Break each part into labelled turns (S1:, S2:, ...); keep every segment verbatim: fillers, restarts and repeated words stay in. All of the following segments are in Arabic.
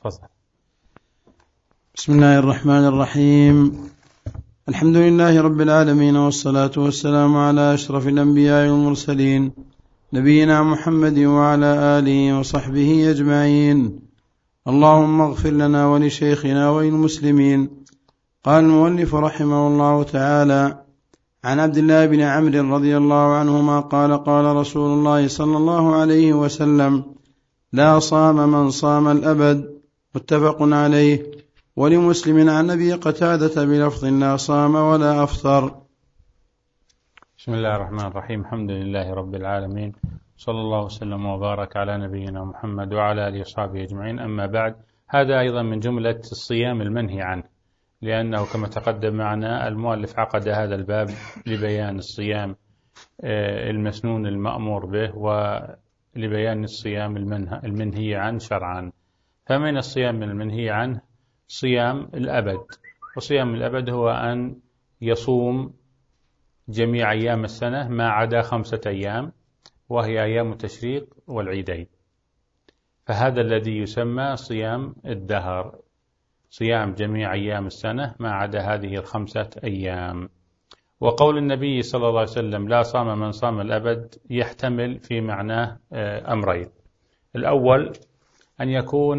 S1: تفضل.
S2: بسم الله الرحمن الرحيم. الحمد لله رب العالمين، والصلاة والسلام على أشرف الأنبياء والمرسلين، نبينا محمد وعلى آله وصحبه أجمعين. اللهم اغفر لنا ولشيخنا وللمسلمين. قال المؤلف رحمه الله تعالى: عن عبد الله بن عمرو رضي الله عنهما قال: قال رسول الله صلى الله عليه وسلم: لا صام من صام الأبد. متفق عليه. ولمسلم عن أبي قتادة بلفظ: لا صام ولا أفطر.
S1: بسم الله الرحمن الرحيم. الحمد لله رب العالمين، صلى الله وسلم وبارك على نبينا محمد وعلى آله وصحبه أجمعين. أما بعد، هذا أيضا من جملة الصيام المنهي عنه، لأنه كما تقدم معنا المؤلف عقد هذا الباب لبيان الصيام المسنون المأمور به، ولبيان الصيام المنهي عنه شرعا. فمن الصيام المنهي عنه صيام الأبد. وصيام الأبد هو أن يصوم جميع أيام السنة ما عدا خمسة أيام، وهي أيام التشريق والعيدين، فهذا الذي يسمى صيام الدهر، صيام جميع أيام السنة ما عدا هذه الخمسة أيام. وقول النبي صلى الله عليه وسلم: لا صام من صام الأبد، يحتمل في معناه أمرين. الأول أن يكون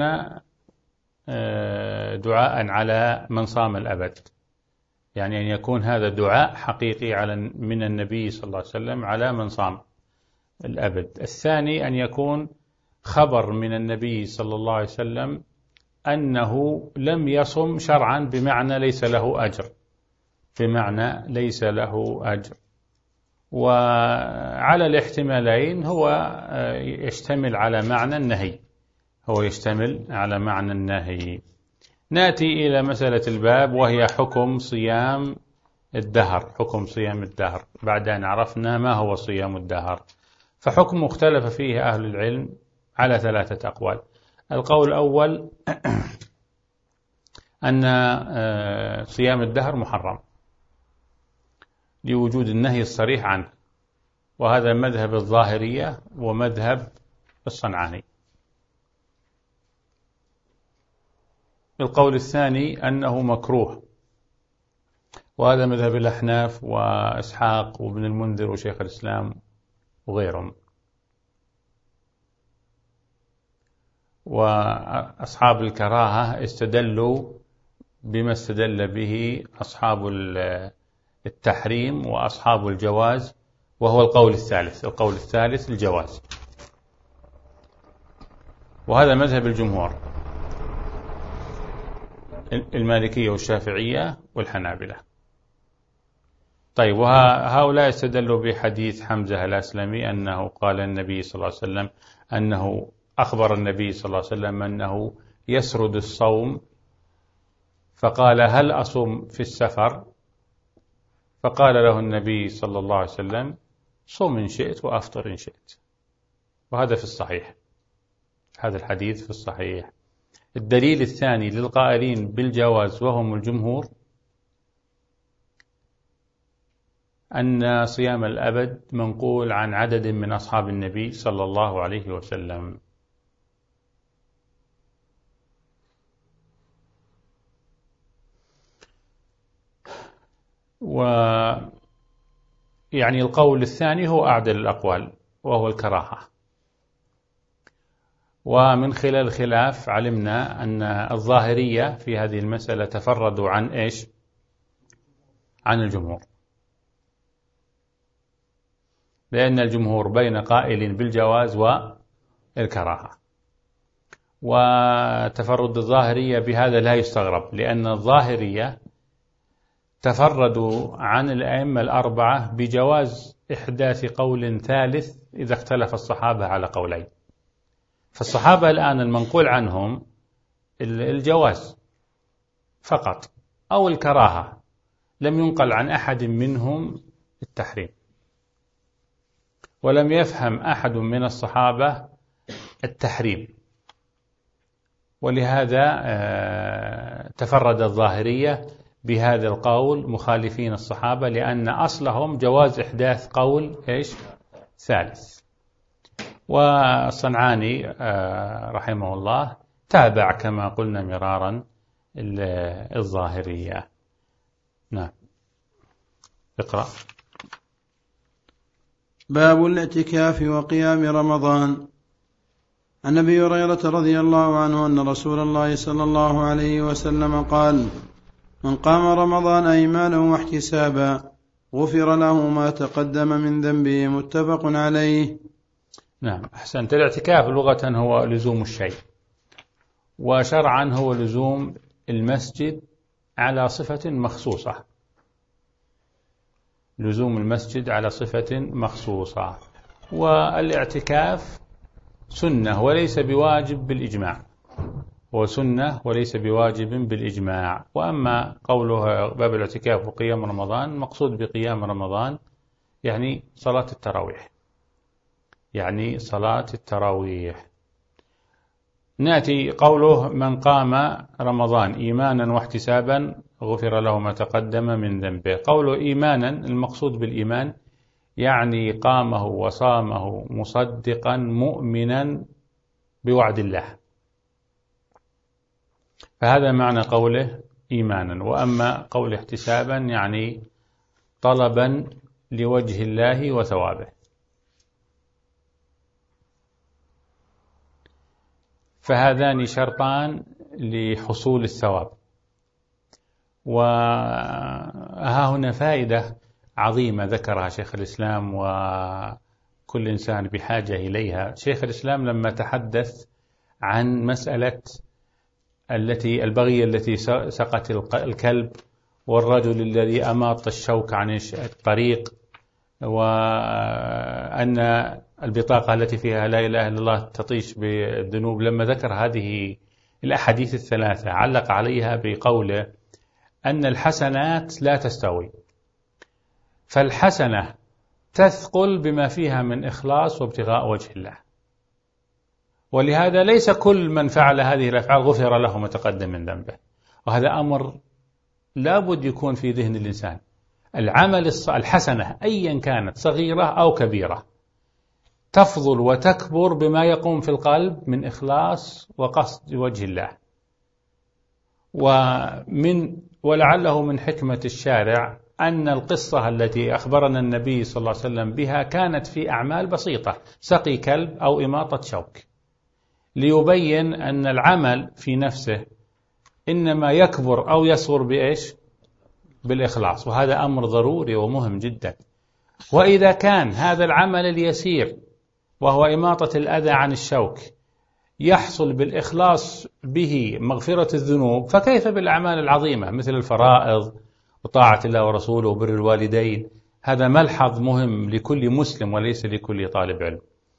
S1: دعاء على من صام الأبد، يعني أن يكون هذا دعاء حقيقي على من النبي صلى الله عليه وسلم على من صام الأبد. الثاني أن يكون خبر من النبي صلى الله عليه وسلم أنه لم يصم شرعا، بمعنى ليس له أجر، بمعنى ليس له أجر. وعلى الاحتمالين هو يشتمل على معنى النهي، هو يشتمل على معنى النهي. نأتي إلى مسألة الباب، وهي حكم صيام الدهر. حكم صيام الدهر بعد أن عرفنا ما هو صيام الدهر، فحكم مختلف فيه أهل العلم على ثلاثة أقوال. القول الأول أن صيام الدهر محرم لوجود النهي الصريح عنه، وهذا مذهب الظاهرية ومذهب الصنعاني. القول الثاني أنه مكروه، وهذا مذهب الأحناف وإسحاق وابن المنذر وشيخ الإسلام وغيرهم. وأصحاب الكراهة استدلوا بما استدل به أصحاب التحريم وأصحاب الجواز، وهو القول الثالث. القول الثالث الجواز، وهذا مذهب الجمهور، المالكية والشافعية والحنابلة. طيب، وهؤلاء استدلوا بحديث حمزة الأسلمي أنه قال النبي صلى الله عليه وسلم أنه أخبر النبي صلى الله عليه وسلم أنه يسرد الصوم، فقال: هل أصوم في السفر؟ فقال له النبي صلى الله عليه وسلم: صم إن شئت وأفطر إن شئت. وهذا في الصحيح، هذا الحديث في الصحيح. الدليل الثاني للقائلين بالجواز وهم الجمهور أن صيام الأبد منقول عن عدد من أصحاب النبي صلى الله عليه وسلم. ويعني القول الثاني هو أعدل الأقوال، وهو الكراهة. ومن خلال الخلاف علمنا أن الظاهرية في هذه المسألة تفردوا عن إيش؟ عن الجمهور، لأن الجمهور بين قائل بالجواز والكراهة. وتفرد الظاهرية بهذا لا يستغرب، لأن الظاهرية تفردوا عن الأئمة الأربعة بجواز إحداث قول ثالث إذا اختلف الصحابة على قولين. فالصحابة الآن المنقول عنهم الجواز فقط أو الكراهة، لم ينقل عن أحد منهم التحريم، ولم يفهم أحد من الصحابة التحريم. ولهذا تفرد الظاهرية بهذا القول مخالفين الصحابة، لأن أصلهم جواز إحداث قول إيش؟ ثالث. والصنعاني رحمه الله تابع كما قلنا مرارا الظاهرية. نعم. اقرأ.
S2: باب الاعتكاف وقيام رمضان. عن أبي هريرة رضي الله عنه أن رسول الله صلى الله عليه وسلم قال: من قام رمضان إيمانا واحتسابا غفر له ما تقدم من ذنبه. متفق عليه.
S1: نعم، أحسنت. الاعتكاف لغة هو لزوم الشيء، وشرعا هو لزوم المسجد على صفة مخصوصة، لزوم المسجد على صفة مخصوصة. والاعتكاف سنة وليس بواجب بالإجماع، هو سنة وليس بواجب بالإجماع. وأما قوله باب الاعتكاف وقيام رمضان، مقصود بقيام رمضان يعني صلاة التراويح، يعني صلاة التراويح. نأتي قوله من قام رمضان إيمانا واحتسابا غفر له ما تقدم من ذنبه. قوله إيمانا، المقصود بالإيمان يعني قامه وصامه مصدقا مؤمنا بوعد الله، فهذا معنى قوله إيمانا. وأما قول احتسابا يعني طلبا لوجه الله وثوابه. فهذان شرطان لحصول الثواب. وها هنا فائدة عظيمة ذكرها شيخ الإسلام وكل إنسان بحاجة إليها. شيخ الإسلام لما تحدث عن مسألة التي البغية التي سقت الكلب، والرجل الذي أماط الشوك عن الطريق، وأن البطاقة التي فيها لا إله إلا الله تطيش بالذنوب، لما ذكر هذه الأحاديث الثلاثة علق عليها بقوله أن الحسنات لا تستوي، فالحسنة تثقل بما فيها من إخلاص وابتغاء وجه الله، ولهذا ليس كل من فعل هذه الأفعال غفر له ما تقدم من ذنبه. وهذا أمر لابد يكون في ذهن الإنسان. العمل الحسنة أيا كانت صغيرة أو كبيرة تفضل وتكبر بما يقوم في القلب من إخلاص وقصد وجه الله. ومن ولعله من حكمة الشارع أن القصة التي أخبرنا النبي صلى الله عليه وسلم بها كانت في أعمال بسيطة، سقي كلب أو إماطة شوك، ليبين أن العمل في نفسه إنما يكبر أو يصغر بإيش؟ بالإخلاص. وهذا أمر ضروري ومهم جدا. وإذا كان هذا العمل اليسير وهو إماطة الأذى عن الشوك يحصل بالإخلاص به مغفرة الذنوب، فكيف بالأعمال العظيمة مثل الفرائض وطاعة الله ورسوله وبر الوالدين؟ هذا ملحظ مهم لكل مسلم وليس لكل طالب علم.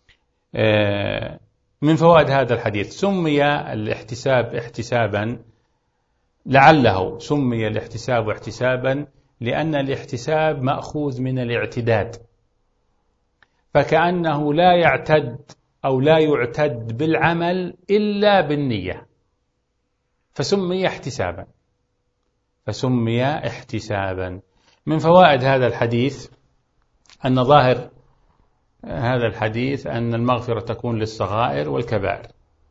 S1: من فوائد هذا الحديث سمي الاحتساب احتسابا، لعله سمي الاحتساب احتسابا لأن الاحتساب مأخوذ من الاعتداد، فكأنه لا يعتد أو لا يعتد بالعمل إلا بالنية، فسمي احتسابا فسمي احتسابا. من فوائد هذا الحديث أن ظاهر هذا الحديث أن المغفرة تكون للصغائر والكبائر،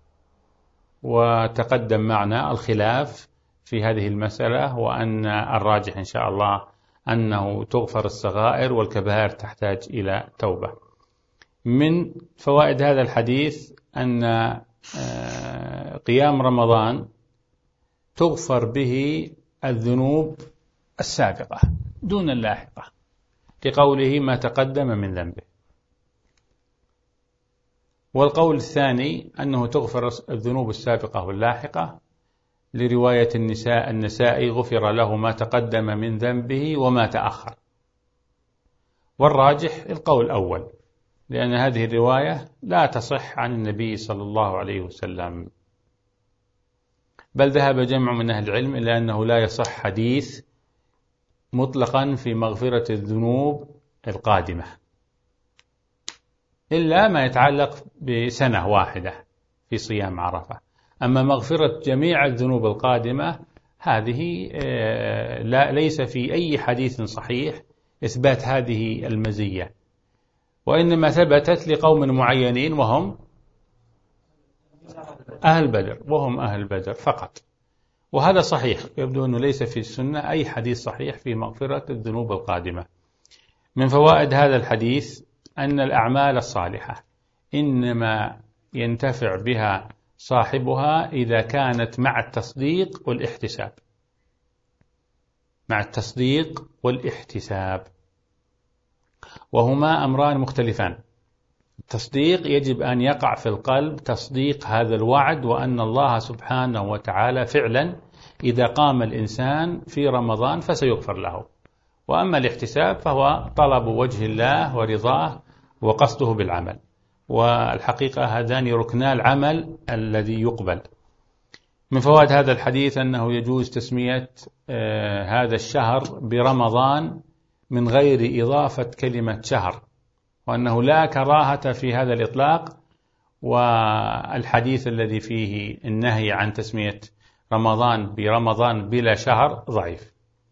S1: وتقدم معنا الخلاف في هذه المسألة، وأن الراجح إن شاء الله أنه تغفر الصغائر والكبائر تحتاج إلى توبة. من فوائد هذا الحديث أن قيام رمضان تغفر به الذنوب السابقة دون اللاحقة، لقوله ما تقدم من ذنبه. والقول الثاني أنه تغفر الذنوب السابقة واللاحقة لرواية النساء النسائي غفر له ما تقدم من ذنبه وما تأخر. والراجح القول الأول، لأن هذه الرواية لا تصح عن النبي صلى الله عليه وسلم، بل ذهب جمع من أهل العلم إلى أنه لا يصح حديث مطلقا في مغفرة الذنوب القادمة إلا ما يتعلق بسنة واحدة في صيام عرفة. أما مغفرة جميع الذنوب القادمة هذه لا ليس في أي حديث صحيح إثبات هذه المزية، وإنما ثبتت لقوم معينين وهم أهل بدر، وهم أهل بدر فقط. وهذا صحيح، يبدو أنه ليس في السنة أي حديث صحيح في مغفرة الذنوب القادمة. من فوائد هذا الحديث أن الأعمال الصالحة إنما ينتفع بها صاحبها إذا كانت مع التصديق والاحتساب، مع التصديق والاحتساب، وهما أمران مختلفان. التصديق يجب أن يقع في القلب تصديق هذا الوعد، وأن الله سبحانه وتعالى فعلا إذا قام الإنسان في رمضان فسيغفر له. وأما الاحتساب فهو طلب وجه الله ورضاه وقصده بالعمل، والحقيقة هذان ركنا العمل الذي يقبل. من فوائد هذا الحديث أنه يجوز تسمية آه هذا الشهر برمضان من غير إضافة كلمة شهر، وأنه لا كراهة في هذا الإطلاق، والحديث الذي فيه النهي عن تسمية رمضان برمضان بلا شهر ضعيف.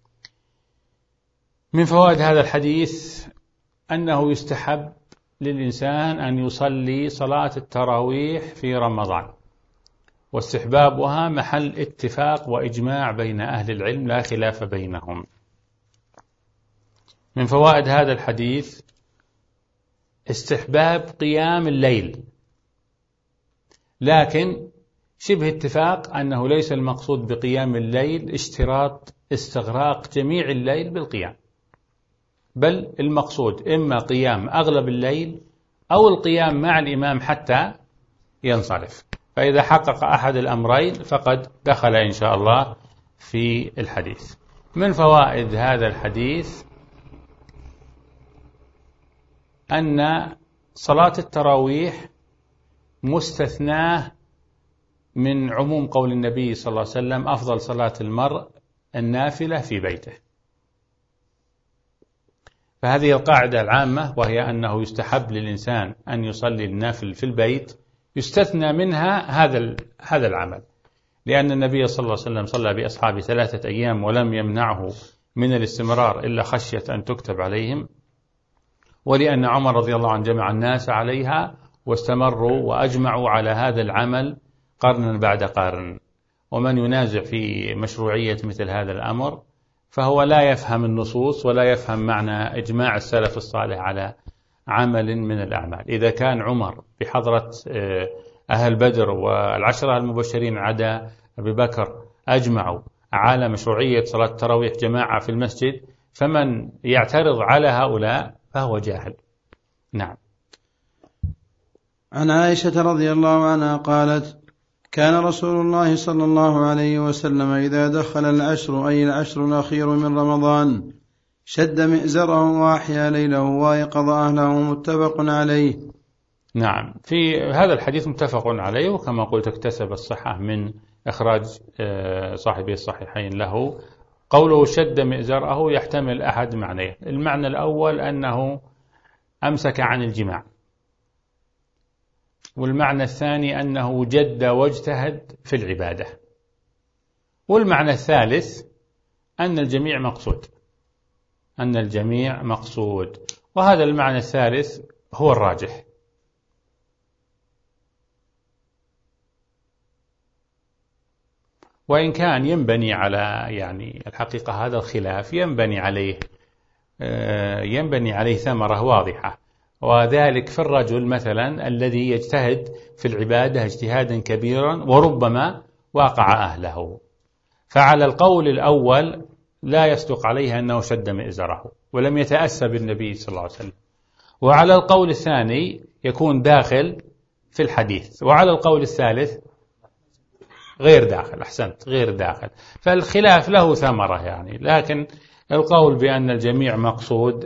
S1: من فوائد هذا الحديث أنه يستحب للإنسان أن يصلي صلاة التراويح في رمضان، واستحبابها محل اتفاق وإجماع بين أهل العلم لا خلاف بينهم. من فوائد هذا الحديث استحباب قيام الليل، لكن شبه اتفاق أنه ليس المقصود بقيام الليل اشتراط استغراق جميع الليل بالقيام، بل المقصود إما قيام أغلب الليل أو القيام مع الإمام حتى ينصرف، فإذا حقق أحد الأمرين فقد دخل إن شاء الله في الحديث. من فوائد هذا الحديث أن صلاة التراويح مستثناه من عموم قول النبي صلى الله عليه وسلم أفضل صلاة المرء النافلة في بيته. فهذه القاعدة العامة، وهي أنه يستحب للإنسان أن يصلي النافل في البيت، يستثنى منها هذا هذا العمل، لأن النبي صلى الله عليه وسلم صلى بأصحابه ثلاثة أيام ولم يمنعه من الاستمرار إلا خشية أن تكتب عليهم، ولأن عمر رضي الله عنه جمع الناس عليها واستمروا وأجمعوا على هذا العمل قرنا بعد قرن. ومن ينازع في مشروعية مثل هذا الأمر فهو لا يفهم النصوص ولا يفهم معنى إجماع السلف الصالح على عمل من الأعمال. إذا كان عمر بحضرة أهل بدر والعشرة المبشرين عدا أبي بكر أجمعوا على مشروعية صلاة التراويح جماعة في المسجد، فمن يعترض على هؤلاء فهو جاهل. نعم.
S2: عن عائشة رضي الله عنها قالت: كان رسول الله صلى الله عليه وسلم إذا دخل العشر أي العشر الأخير من رمضان شد مئزره وأحيا ليله وأيقظ أهله، متفق عليه.
S1: نعم، في هذا الحديث متفق عليه، وكما قلت اكتسب الصحة من إخراج صاحبي الصحيحين له. قوله شد مئزره يحتمل أحد معنيه. المعنى الأول أنه أمسك عن الجماع، والمعنى الثاني أنه جد واجتهد في العبادة، والمعنى الثالث أن الجميع مقصود، أن الجميع مقصود، وهذا المعنى الثالث هو الراجح. وإن كان ينبني على يعني الحقيقة هذا الخلاف ينبني عليه ينبني عليه ثمرة واضحة، وذلك في الرجل مثلا الذي يجتهد في العبادة اجتهادا كبيرا وربما واقع أهله. فعلى القول الأول لا يصدق عليه أنه شد مئزره ولم يتأسى بالنبي صلى الله عليه وسلم، وعلى القول الثاني يكون داخل في الحديث، وعلى القول الثالث غير داخل. أحسنت، غير داخل. فالخلاف له ثمرة يعني، لكن القول بأن الجميع مقصود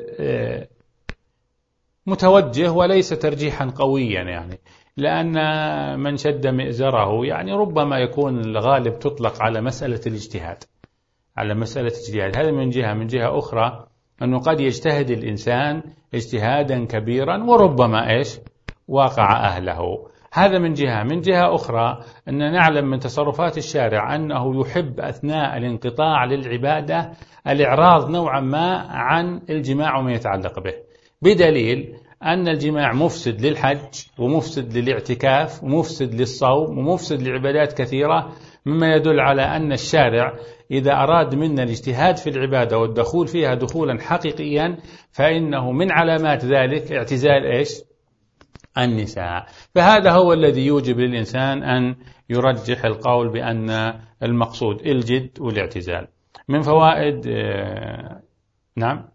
S1: متوجه وليس ترجيحا قويا يعني، لأن من شد مئزره يعني ربما يكون الغالب تطلق على مسألة الاجتهاد، على مسألة الاجتهاد. هذا من جهة. من جهة أخرى أنه قد يجتهد الإنسان اجتهادا كبيرا وربما إيش واقع أهله. هذا من جهة. من جهة أخرى أن نعلم من تصرفات الشارع أنه يحب أثناء الانقطاع للعبادة الإعراض نوعا ما عن الجماع وما يتعلق به، بدليل أن الجماع مفسد للحج ومفسد للاعتكاف ومفسد للصوم ومفسد لعبادات كثيرة، مما يدل على أن الشارع إذا أراد منا الاجتهاد في العبادة والدخول فيها دخولا حقيقيا فإنه من علامات ذلك اعتزال إيش؟ النساء. فهذا هو الذي يوجب للإنسان أن يرجح القول بأن المقصود الجد والاعتزال. من فوائد آه نعم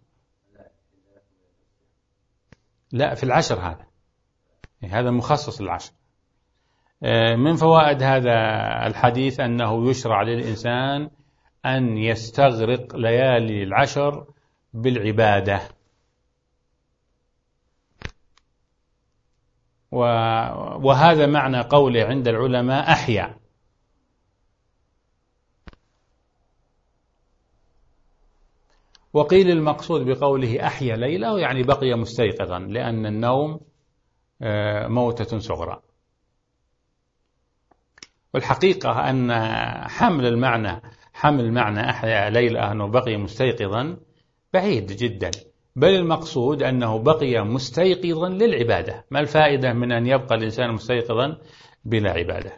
S1: لا في العشر، هذا هذا مخصص للعشر. آه من فوائد هذا الحديث أنه يشرع للإنسان أن يستغرق ليالي العشر بالعبادة، وهذا معنى قوله عند العلماء أحيا. وقيل المقصود بقوله أحيا ليله يعني بقي مستيقظا، لأن النوم موتة صغرى. والحقيقة أن حمل المعنى حمل معنى أحيا ليله أنه بقي مستيقظا بعيد جدا، بل المقصود أنه بقي مستيقظا للعبادة. ما الفائدة من أن يبقى الإنسان مستيقظا بلا عبادة؟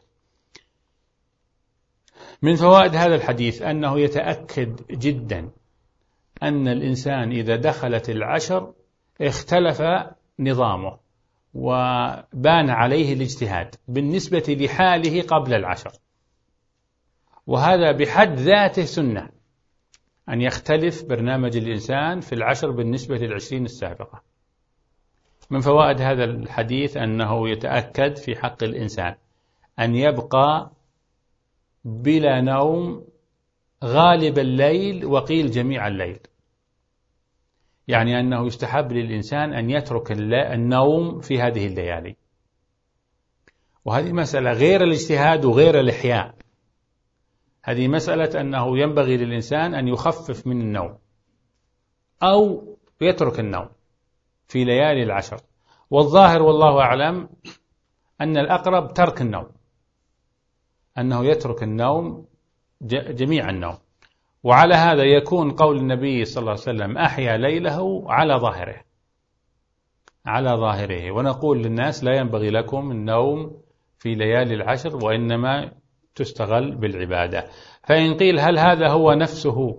S1: من فوائد هذا الحديث أنه يتأكد جدا أن الإنسان إذا دخلت العشر اختلف نظامه وبان عليه الاجتهاد بالنسبة لحاله قبل العشر، وهذا بحد ذاته سنة أن يختلف برنامج الإنسان في العشر بالنسبة للعشرين السابقة. من فوائد هذا الحديث أنه يتأكد في حق الإنسان أن يبقى بلا نوم غالب الليل وقيل جميع الليل، يعني أنه يستحب للإنسان أن يترك النوم في هذه الليالي. وهذه مسألة غير الاجتهاد وغير الإحياء، هذه مسألة أنه ينبغي للإنسان أن يخفف من النوم أو يترك النوم في ليالي العشر. والظاهر والله أعلم أن الأقرب ترك النوم، أنه يترك النوم جميع النوم. وعلى هذا يكون قول النبي صلى الله عليه وسلم أحيا ليله على ظاهره على ظاهره ونقول للناس لا ينبغي لكم النوم في ليالي العشر، وإنما تستغل بالعبادة. فإن قيل هل هذا هو نفسه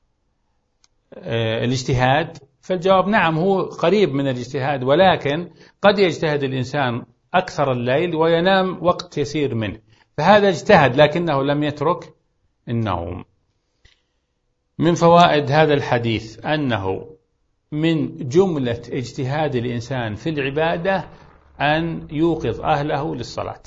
S1: الاجتهاد؟ فالجواب نعم، هو قريب من الاجتهاد، ولكن قد يجتهد الإنسان أكثر الليل وينام وقت يسير منه، فهذا اجتهد لكنه لم يترك النوم. من فوائد هذا الحديث أنه من جملة اجتهاد الإنسان في العبادة أن يوقظ أهله للصلاة.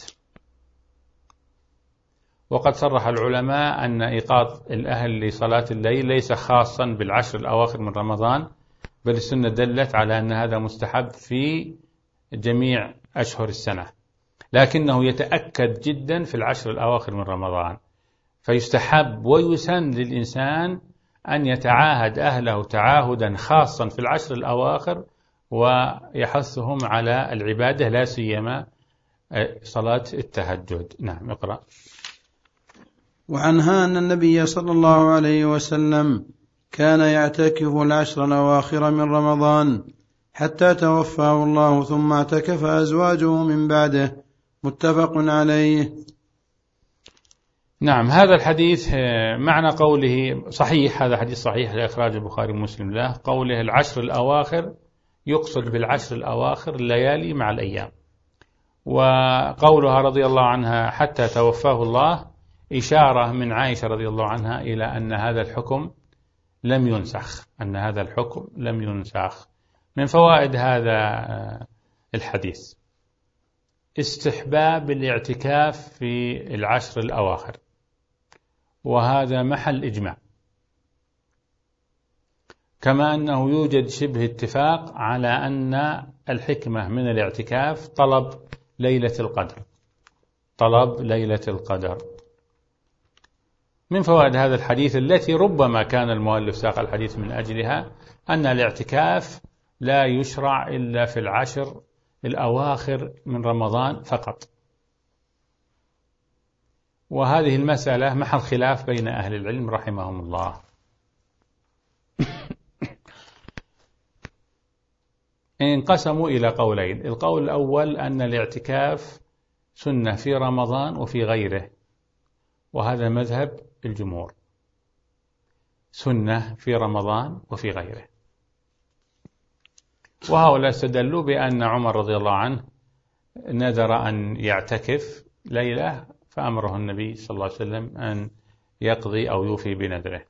S1: وقد صرح العلماء أن إيقاظ الأهل لصلاة الليل ليس خاصا بالعشر الأواخر من رمضان، بل السنة دلت على أن هذا مستحب في جميع أشهر السنة، لكنه يتأكد جدا في العشر الأواخر من رمضان. فيستحب ويسن للإنسان أن يتعاهد أهله تعاهدا خاصا في العشر الأواخر ويحثهم على العبادة، لا سيما صلاة التهجد. نعم، اقرأ.
S2: وعنها أن النبي صلى الله عليه وسلم كان يعتكف العشر الأواخر من رمضان حتى توفاه الله، ثم اعتكف أزواجه من بعده، متفق عليه.
S1: نعم، هذا الحديث معنى قوله صحيح، هذا حديث صحيح لإخراج البخاري ومسلم له. قوله العشر الأواخر يقصد بالعشر الأواخر الليالي مع الأيام، وقولها رضي الله عنها حتى توفاه الله إشارة من عائشة رضي الله عنها إلى أن هذا الحكم لم ينسخ أن هذا الحكم لم ينسخ. من فوائد هذا الحديث استحباب الاعتكاف في العشر الأواخر، وهذا محل إجماع، كما أنه يوجد شبه اتفاق على أن الحكمة من الاعتكاف طلب ليلة القدر طلب ليلة القدر. من فوائد هذا الحديث التي ربما كان المؤلف ساق الحديث من أجلها أن الاعتكاف لا يشرع إلا في العشر الأواخر من رمضان فقط، وهذه المسألة محل خلاف بين أهل العلم رحمهم الله. انقسموا إلى قولين. القول الأول أن الاعتكاف سنة في رمضان وفي غيره، وهذا مذهب الجمهور، سنة في رمضان وفي غيره. وهؤلاء استدلوا بأن عمر رضي الله عنه نذر أن يعتكف ليلة فأمره النبي صلى الله عليه وسلم أن يقضي أو يوفي بنذره.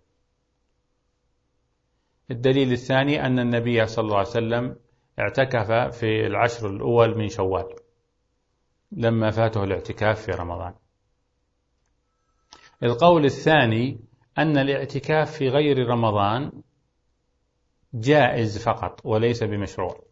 S1: الدليل الثاني أن النبي صلى الله عليه وسلم اعتكف في العشر الأول من شوال لما فاته الاعتكاف في رمضان. القول الثاني أن الاعتكاف في غير رمضان جائز فقط وليس بمشروع،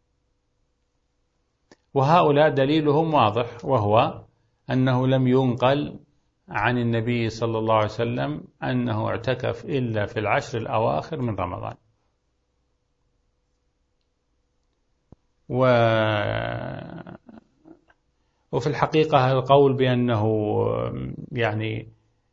S1: وهؤلاء دليلهم واضح، وهو أنه لم ينقل عن النبي صلى الله عليه وسلم أنه اعتكف إلا في العشر الأواخر من رمضان. و... وفي الحقيقة القول بأنه يعني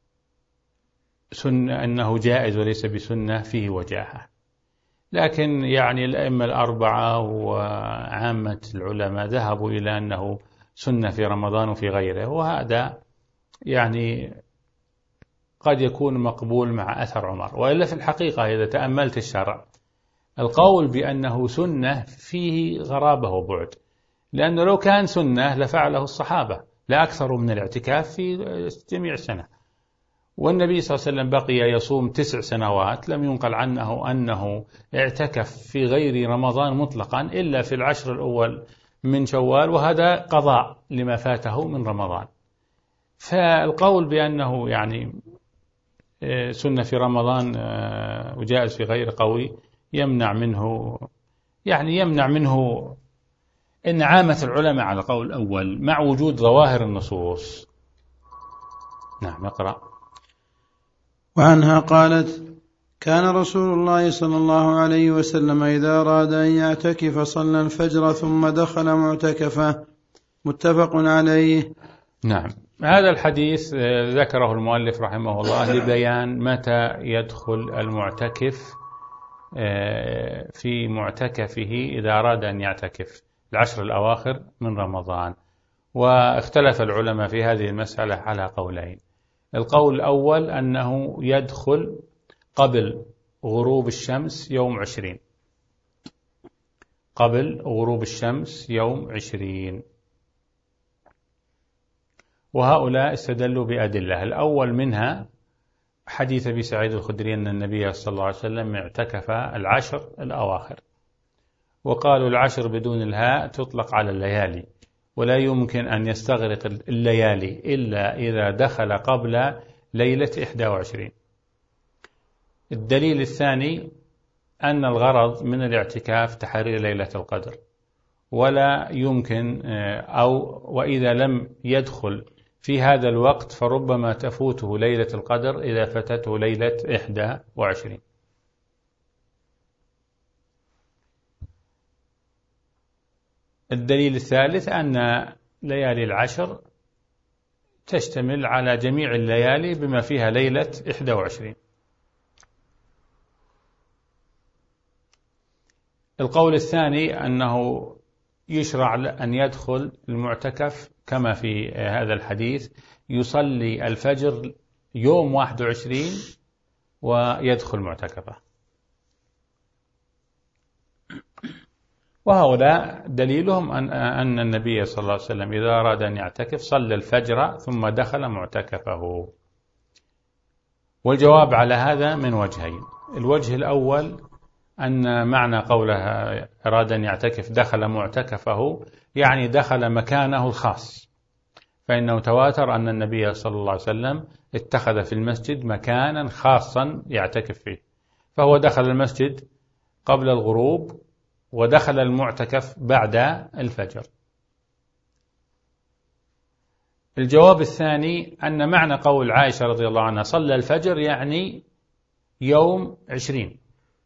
S1: سنة أنه جائز وليس بسنة فيه وجاهة، لكن يعني الأئمة الأربعة وعامة العلماء ذهبوا إلى أنه سنة في رمضان وفي غيره، وهذا يعني قد يكون مقبول مع أثر عمر. وإلا في الحقيقة إذا تأملت الشرع القول بأنه سنة فيه غرابة وبعد، لأنه لو كان سنة لفعله الصحابة لا أكثر من الاعتكاف في جميع السنة، والنبي صلى الله عليه وسلم بقي يصوم تسع سنوات لم ينقل عنه أنه اعتكف في غير رمضان مطلقا إلا في العشر الأول من شوال، وهذا قضاء لما فاته من رمضان. فالقول بأنه يعني سنة في رمضان وجائز في غير قوي يمنع منه يعني يمنع منه إن عامة العلماء على قول الأول مع وجود ظواهر النصوص. نعم اقرأ.
S2: وعنها قالت: كان رسول الله صلى الله عليه وسلم إذا أراد أن يعتكف صلى الفجر ثم دخل معتكفه، متفق عليه.
S1: نعم، هذا الحديث ذكره المؤلف رحمه الله لبيان متى يدخل المعتكف في معتكفه إذا أراد أن يعتكف العشر الأواخر من رمضان. واختلف العلماء في هذه المسألة على قولين. القول الأول أنه يدخل قبل غروب الشمس يوم عشرين، قبل غروب الشمس يوم عشرين، وهؤلاء استدلوا بأدلة. الأول منها حديث أبي سعيد الخدري أن النبي صلى الله عليه وسلم اعتكف العشر الأواخر، وقالوا العشر بدون الهاء تطلق على الليالي، ولا يمكن أن يستغرق الليالي إلا إذا دخل قبل ليلة إحدى وعشرين. الدليل الثاني أن الغرض من الاعتكاف تحرير ليلة القدر، ولا يمكن أو وإذا لم يدخل في هذا الوقت فربما تفوته ليلة القدر إذا فاتته ليلة إحدى وعشرين. الدليل الثالث أن ليالي العشر تشتمل على جميع الليالي بما فيها ليلة إحدى وعشرين. القول الثاني أنه يشرع أن يدخل المعتكف كما في هذا الحديث، يصلي الفجر يوم واحد وعشرين ويدخل معتكفه. وهؤلاء دليلهم أن أن النبي صلى الله عليه وسلم إذا أراد أن يعتكف صلى الفجر ثم دخل معتكفه. والجواب على هذا من وجهين. الوجه الأول أن معنى قولها أراد أن يعتكف دخل معتكفه يعني دخل مكانه الخاص، فإنه تواتر أن النبي صلى الله عليه وسلم اتخذ في المسجد مكانا خاصا يعتكف فيه، فهو دخل المسجد قبل الغروب ودخل المعتكف بعد الفجر. الجواب الثاني أن معنى قول عائشة رضي الله عنها صلى الفجر يعني يوم عشرين،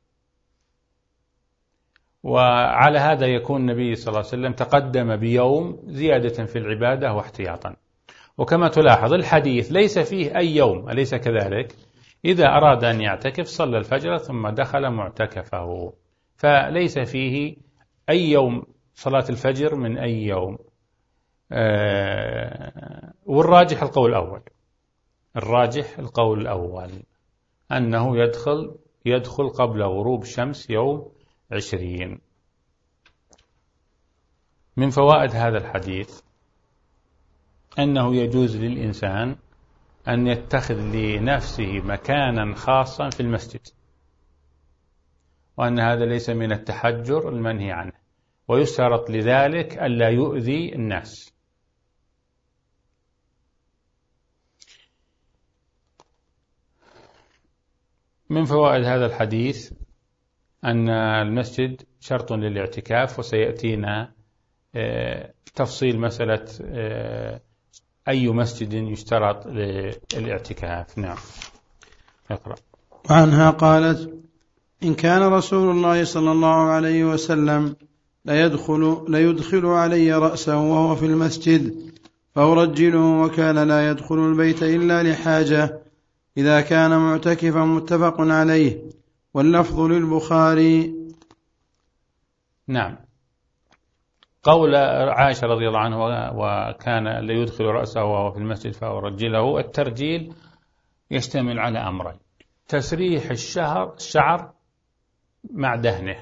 S1: وعلى هذا يكون النبي صلى الله عليه وسلم تقدم بيوم زيادة في العبادة واحتياطا. وكما تلاحظ الحديث ليس فيه أي يوم، أليس كذلك؟ إذا أراد أن يعتكف صلى الفجر ثم دخل معتكفه، فليس فيه أي يوم صلاة الفجر من أي يوم. آه والراجح القول الأول، الراجح القول الأول أنه يدخل يدخل قبل غروب الشمس يوم عشرين. من فوائد هذا الحديث أنه يجوز للإنسان أن يتخذ لنفسه مكانا خاصا في المسجد، وأن هذا ليس من التحجر المنهي عنه، ويشترط لذلك ألا يؤذي الناس. من فوائد هذا الحديث أن المسجد شرط للاعتكاف، وسيأتينا تفصيل مسألة أي مسجد يشترط للاعتكاف. نعم، اقرأ.
S2: وعنها قالت: إن كان رسول الله صلى الله عليه وسلم ليدخل, ليدخل علي رأسه وهو في المسجد فأرجله، وكان لا يدخل البيت إلا لحاجة إذا كان معتكفا. متفق عليه، واللفظ للبخاري.
S1: نعم. قول عائشة رضي الله عنها وكان ليدخل رأسه وهو في المسجد فأرجله، الترجيل يشتمل على أمرين: تسريح الشهر الشعر مع دهنه،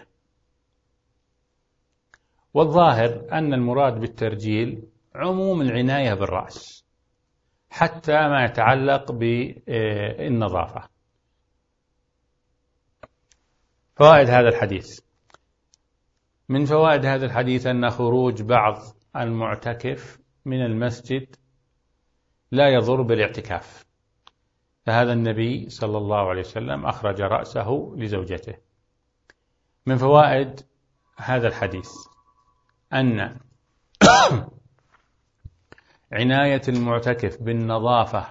S1: والظاهر أن المراد بالترجيل عموم العناية بالرأس حتى ما يتعلق بالنظافة. فوائد هذا الحديث: من فوائد هذا الحديث أن خروج بعض المعتكف من المسجد لا يضر بالاعتكاف، فهذا النبي صلى الله عليه وسلم أخرج رأسه لزوجته. من فوائد هذا الحديث أن عناية المعتكف بالنظافة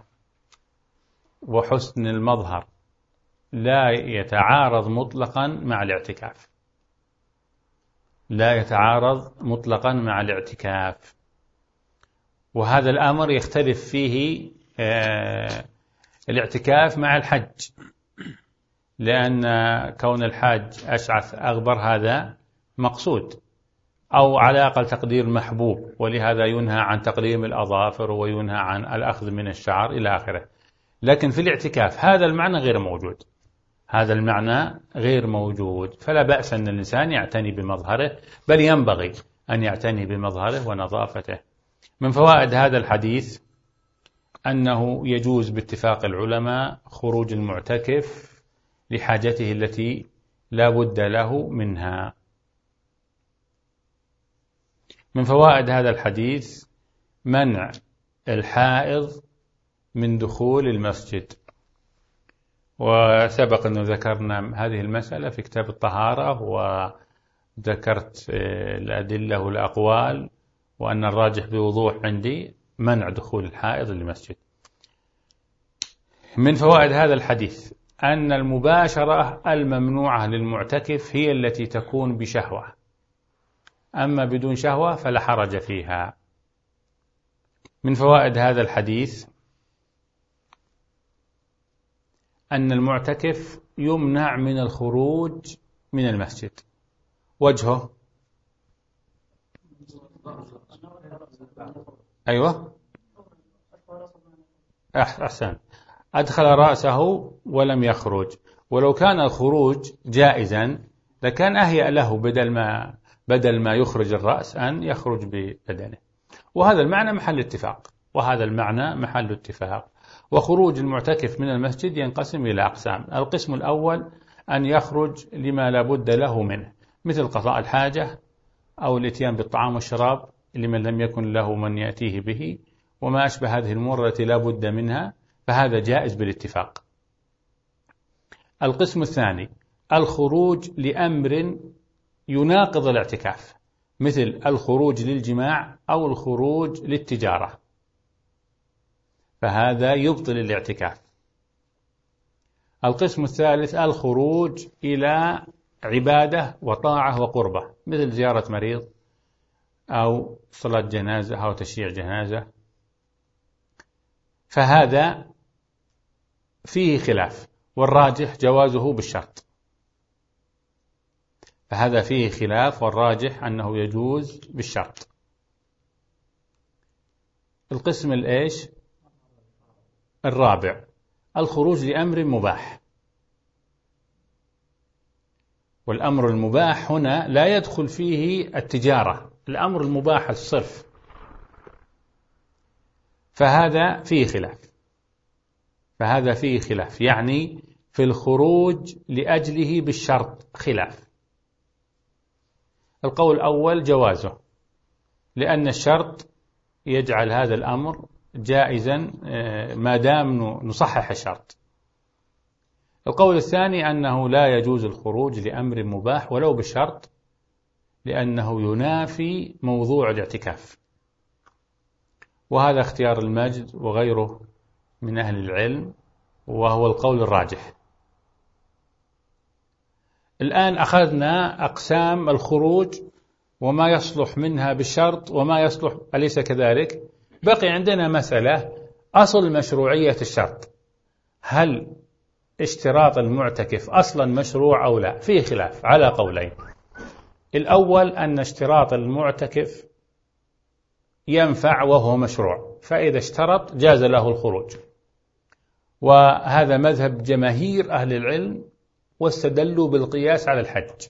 S1: وحسن المظهر لا يتعارض مطلقا مع الاعتكاف، لا يتعارض مطلقا مع الاعتكاف. وهذا الأمر يختلف فيه آه الاعتكاف مع الحج، لأن كون الحاج أشعث أغبر هذا مقصود، أو على أقل تقدير محبوب، ولهذا ينهى عن تقليم الأظافر وينهى عن الأخذ من الشعر إلى آخره. لكن في الاعتكاف هذا المعنى غير موجود، هذا المعنى غير موجود، فلا بأس أن الإنسان يعتني بمظهره، بل ينبغي أن يعتني بمظهره ونظافته. من فوائد هذا الحديث أنه يجوز باتفاق العلماء خروج المعتكف لحاجته التي لا بد له منها. من فوائد هذا الحديث منع الحائض من دخول المسجد، وسبق أنه ذكرنا هذه المسألة في كتاب الطهارة، وذكرت الأدلة والأقوال، وأن الراجح بوضوح عندي منع دخول الحائض للمسجد. من فوائد هذا الحديث أن المباشرة الممنوعة للمعتكف هي التي تكون بشهوة، أما بدون شهوة فلا حرج فيها. من فوائد هذا الحديث أن المعتكف يمنع من الخروج من المسجد. وجهه أيوة أحسن، أدخل رأسه ولم يخرج، ولو كان الخروج جائزا لكان أهيأ له بدل ما بدل ما يخرج الرأس أن يخرج ببدنه. وهذا المعنى محل اتفاق، وهذا المعنى محل اتفاق. وخروج المعتكف من المسجد ينقسم إلى أقسام: القسم الأول أن يخرج لما لا بد له منه، مثل قضاء الحاجة أو الاتيان بالطعام والشراب لمن لم يكن له من يأتيه به، وما أشبه هذه الأمور التي لا بد منها، فهذا جائز بالاتفاق. القسم الثاني الخروج لأمر يناقض الاعتكاف، مثل الخروج للجماع أو الخروج للتجارة، فهذا يبطل الاعتكاف. القسم الثالث الخروج إلى عبادة وطاعة وقربة، مثل زيارة مريض أو صلاة جنازة أو تشييع جنازة، فهذا فيه خلاف، والراجح جوازه بالشرط. فهذا فيه خلاف، والراجح أنه يجوز بالشرط. القسم الإيش الرابع الخروج لأمر مباح. والأمر المباح هنا لا يدخل فيه التجارة، الأمر المباح الصرف، فهذا فيه خلاف فهذا فيه خلاف يعني في الخروج لأجله بالشرط خلاف. القول الأول جوازه، لأن الشرط يجعل هذا الأمر جائزا ما دام نصحح الشرط. القول الثاني أنه لا يجوز الخروج لأمر مباح ولو بالشرط، لأنه ينافي موضوع الاعتكاف، وهذا اختيار المجد وغيره من أهل العلم، وهو القول الراجح. الآن أخذنا أقسام الخروج وما يصلح منها بالشرط وما يصلح أليس كذلك؟ بقي عندنا مسألة أصل مشروعية الشرط، هل اشتراط المعتكف أصلا مشروع أو لا؟ فيه خلاف على قولين. الأول أن اشتراط المعتكف ينفع وهو مشروع، فإذا اشترط جاز له الخروج، وهذا مذهب جماهير أهل العلم، واستدلوا بالقياس على الحج.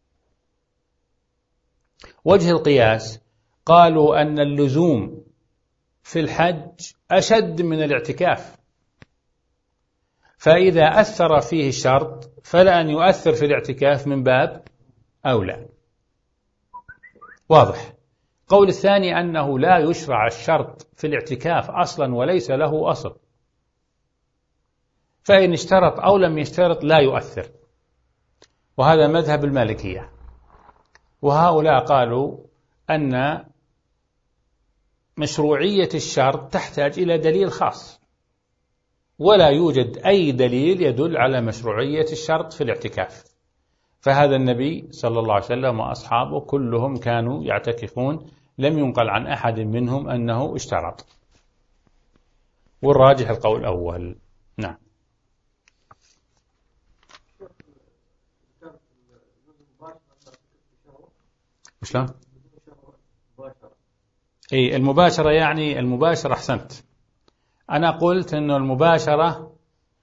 S1: وجه القياس قالوا أن اللزوم في الحج أشد من الاعتكاف، فإذا أثر فيه الشرط فلا أن يؤثر في الاعتكاف من باب أولى. واضح. قول الثاني أنه لا يشرع الشرط في الاعتكاف أصلا وليس له أصل، فإن اشترط أو لم يشترط لا يؤثر، وهذا مذهب المالكية. وهؤلاء قالوا أن مشروعية الشرط تحتاج إلى دليل خاص، ولا يوجد أي دليل يدل على مشروعية الشرط في الاعتكاف، فهذا النبي صلى الله عليه وسلم وأصحابه كلهم كانوا يعتكفون، لم ينقل عن أحد منهم أنه اشترط، والراجح القول الأول. نعم. شلون؟ اي المباشرة، يعني المباشرة أحسنت. أنا قلت أن المباشرة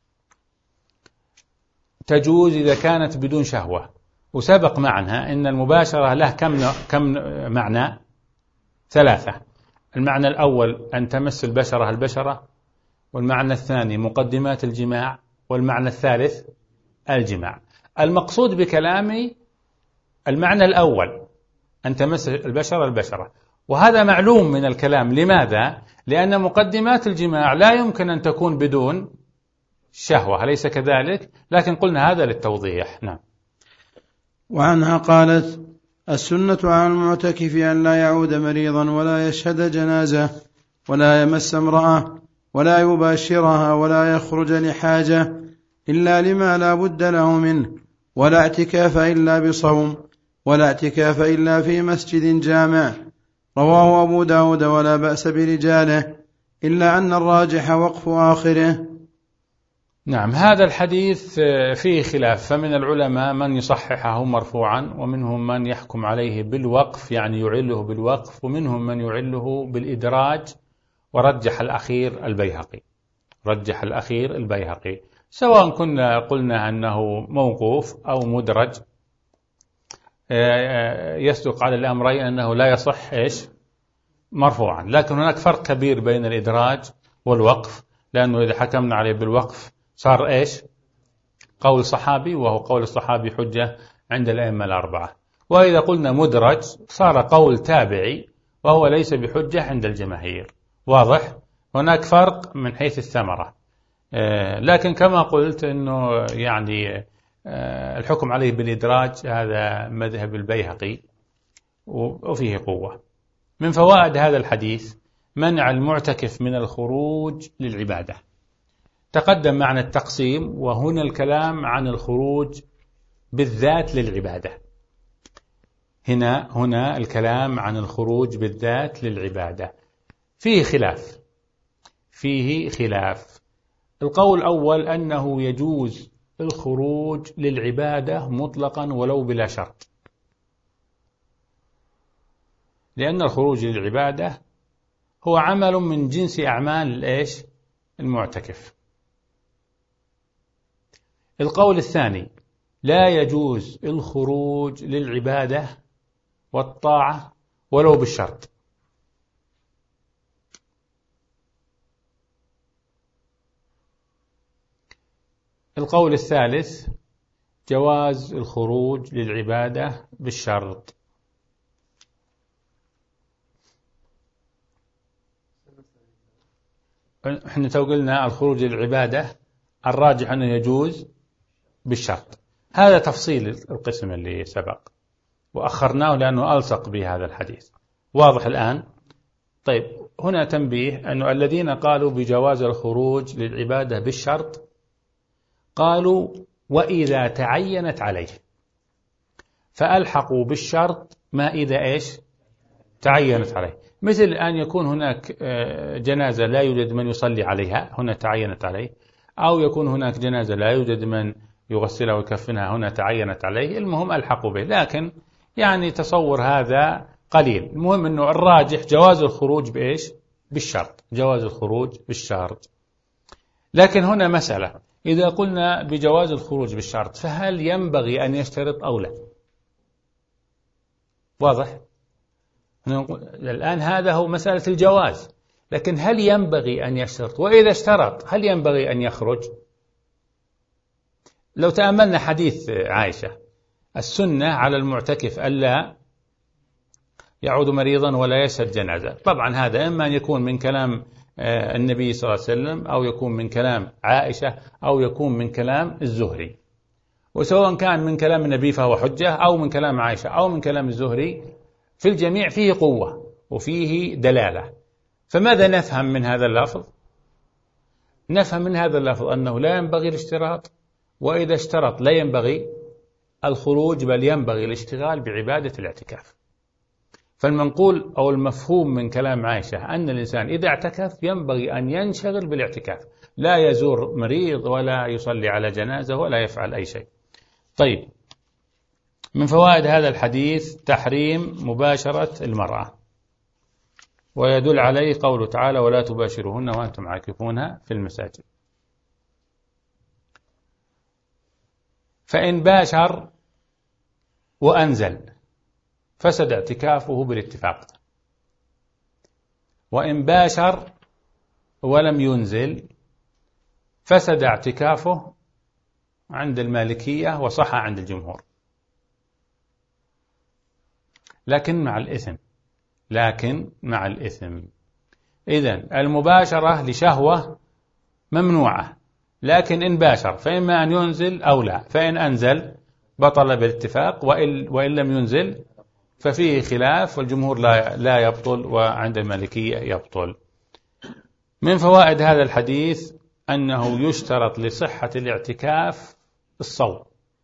S1: تجوز إذا كانت بدون شهوة، وسبق معنا أن المباشرة له كم كم معنى؟ ثلاثة. المعنى الأول أن تمس البشرة البشرة، والمعنى الثاني مقدمات الجماع، والمعنى الثالث الجماع. المقصود بكلامي المعنى الأول أن تمس البشرة البشرة، وهذا معلوم من الكلام. لماذا؟ لأن مقدمات الجماع لا يمكن أن تكون بدون شهوة، أليس كذلك؟ لكن قلنا هذا للتوضيح. نعم.
S2: وعنها قالت: السنة على المعتكف أن لا يعود مريضا، ولا يشهد جنازة، ولا يمس امرأة، ولا يباشرها، ولا يخرج لحاجة إلا لما لا بد له منه، ولا اعتكاف إلا بصوم، ولا اعتكاف إلا في مسجد جامع. رواه أبو داود ولا بأس برجاله، إلا أن الراجح وقف آخره.
S1: نعم. هذا الحديث فيه خلاف، فمن العلماء من يصححه مرفوعا، ومنهم من يحكم عليه بالوقف يعني يعله بالوقف، ومنهم من يعله بالإدراج، ورجح الأخير البيهقي رجح الأخير البيهقي سواء كنا قلنا أنه موقوف أو مدرج، يصدق على الأمرين أنه لا يصح إيش مرفوعا. لكن هناك فرق كبير بين الإدراج والوقف، لأنه إذا حكمنا عليه بالوقف صار إيش قول صحابي، وهو قول الصحابي حجة عند الأئمة الأربعة. وإذا قلنا مدرج صار قول تابعي، وهو ليس بحجة عند الجماهير. واضح. هناك فرق من حيث الثمرة، لكن كما قلت أنه يعني الحكم عليه بالإدراج هذا مذهب البيهقي وفيه قوة. من فوائد هذا الحديث منع المعتكف من الخروج للعبادة. تقدم معنا التقسيم، وهنا الكلام عن الخروج بالذات للعبادة. هنا هنا الكلام عن الخروج بالذات للعبادة فيه خلاف فيه خلاف القول الأول أنه يجوز الخروج للعبادة مطلقا ولو بلا شرط، لأن الخروج للعبادة هو عمل من جنس أعمال إيش؟ المعتكف. القول الثاني: لا يجوز الخروج للعبادة والطاعة ولو بالشرط. القول الثالث: جواز الخروج للعبادة بالشرط. احنا تو قلنا الخروج للعبادة الراجح أنه يجوز بالشرط. هذا تفصيل القسم اللي سبق وأخرناه لأنه ألصق بهذا الحديث. واضح الآن؟ طيب، هنا تنبيه أنه الذين قالوا بجواز الخروج للعبادة بالشرط قالوا وإذا تعينت عليه، فألحقوا بالشرط ما إذا إيش تعينت عليه، مثل أن يكون هناك جنازة لا يوجد من يصلي عليها، هنا تعينت عليه، أو يكون هناك جنازة لا يوجد من يغسلها ويكفنها، هنا تعينت عليه. المهم ألحقوا به، لكن يعني تصور هذا قليل. المهم أنه الراجح جواز الخروج بإيش؟ بالشرط، جواز الخروج بالشرط. لكن هنا مسألة: إذا قلنا بجواز الخروج بالشرط فهل ينبغي أن يشترط أو لا؟ واضح؟ الآن هذا هو مسألة الجواز، لكن هل ينبغي أن يشترط؟ وإذا اشترط هل ينبغي أن يخرج؟ لو تأملنا حديث عائشة: السنة على المعتكف ألا يعود مريضا ولا يشهد جنازة. طبعا هذا إما أن يكون من كلام النبي صلى الله عليه وسلم، أو يكون من كلام عائشة، أو يكون من كلام الزهري. وسواء كان من كلام النبي فهو حجة، أو من كلام عائشة، أو من كلام الزهري، في الجميع فيه قوة وفيه دلالة. فماذا نفهم من هذا اللفظ؟ نفهم من هذا اللفظ أنه لا ينبغي الاشتراط، وإذا اشترط لا ينبغي الخروج، بل ينبغي الاشتغال بعبادة الاعتكاف. فالمنقول أو المفهوم من كلام عائشة أن الإنسان إذا اعتكف ينبغي أن ينشغل بالاعتكاف، لا يزور مريض ولا يصلي على جنازة ولا يفعل أي شيء. طيب، من فوائد هذا الحديث تحريم مباشرة المرأة، ويدل عليه قوله تعالى: ولا تباشرهن وأنتم عاكفون في المساجد. فإن باشر وأنزل فسد اعتكافه بالاتفاق، وإن باشر ولم ينزل فسد اعتكافه عند المالكية وصح عند الجمهور، لكن مع الإثم لكن مع الإثم. إذن المباشرة لشهوة ممنوعة، لكن إن باشر فإما أن ينزل أو لا، فإن أنزل بطل بالاتفاق، وإن لم ينزل ففيه خلاف، والجمهور لا لا يبطل، وعند المالكية يبطل. من فوائد هذا الحديث أنه يشترط لصحة الاعتكاف الصوم،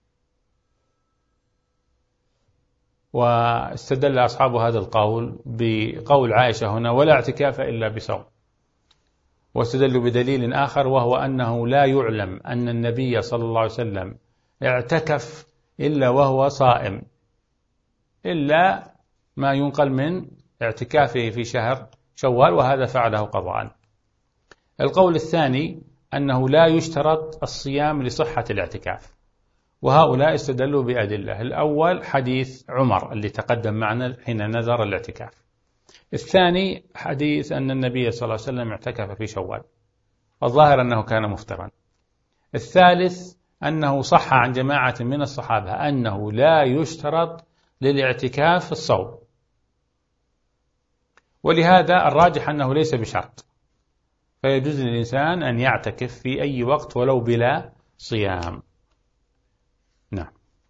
S1: واستدل أصحاب هذا القول بقول عائشة هنا: ولا اعتكاف إلا بصوم. واستدلوا بدليل آخر، وهو أنه لا يعلم أن النبي صلى الله عليه وسلم اعتكف إلا وهو صائم، إلا ما ينقل من اعتكافه في شهر شوال، وهذا فعله قضاء. القول الثاني أنه لا يشترط الصيام لصحة الاعتكاف، وهؤلاء استدلوا بأدلة. الأول حديث عمر اللي تقدم معنا حين نذر الاعتكاف. الثاني حديث أن النبي صلى الله عليه وسلم اعتكف في شوال، الظاهر أنه كان مفطرا. الثالث أنه صح عن جماعة من الصحابة أنه لا يشترط للاعتكاف الصوم، ولهذا الراجح أنه ليس بشرط، فيجوز للإنسان أن يعتكف في أي وقت ولو بلا صيام. نعم.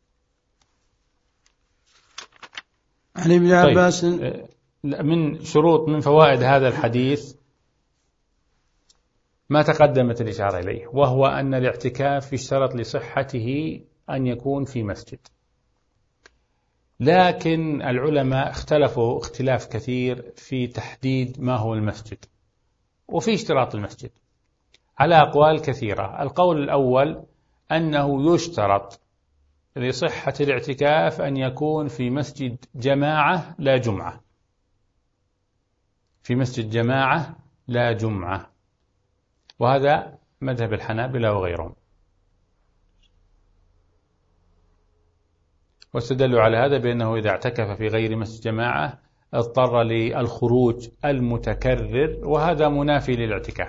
S2: عن ابن عباس.
S1: طيب، من شروط من فوائد هذا الحديث ما تقدمت الإشارة إليه، وهو أن الاعتكاف يشترط لصحته أن يكون في مسجد، لكن العلماء اختلفوا اختلاف كثير في تحديد ما هو المسجد وفي اشتراط المسجد على أقوال كثيرة. القول الأول أنه يشترط لصحة الاعتكاف أن يكون في مسجد جماعة لا جمعة، في مسجد جماعة لا جمعة، وهذا مذهب الحنابلة وغيرهم. واستدلوا على هذا بأنه إذا اعتكف في غير مسجد جماعة اضطر للخروج المتكرر، وهذا منافي للاعتكاف.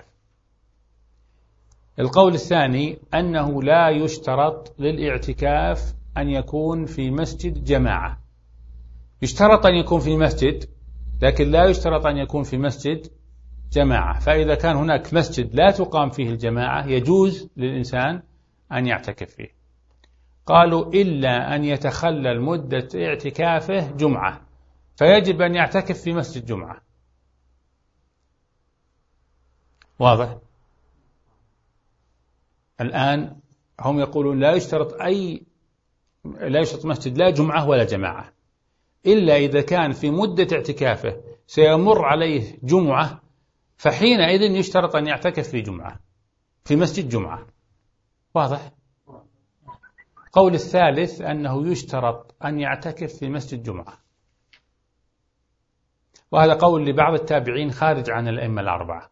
S1: القول الثاني أنه لا يشترط للاعتكاف أن يكون في مسجد جماعة، يشترط أن يكون في مسجد لكن لا يشترط أن يكون في مسجد جماعة. فإذا كان هناك مسجد لا تقام فيه الجماعة يجوز للإنسان أن يعتكف فيه. قالوا إلا أن يتخلل مدة اعتكافه جمعة، فيجب أن يعتكف في مسجد جمعة. واضح؟ الآن هم يقولون لا يشترط أي لا يشترط مسجد لا جمعة ولا جماعة، إلا إذا كان في مدة اعتكافه سيمر عليه جمعة، فحينئذ يشترط أن يعتكف في جمعة في مسجد جمعة. واضح؟ قول الثالث أنه يشترط أن يعتكف في مسجد جمعة، وهذا قول لبعض التابعين خارج عن الأئمة الأربعة.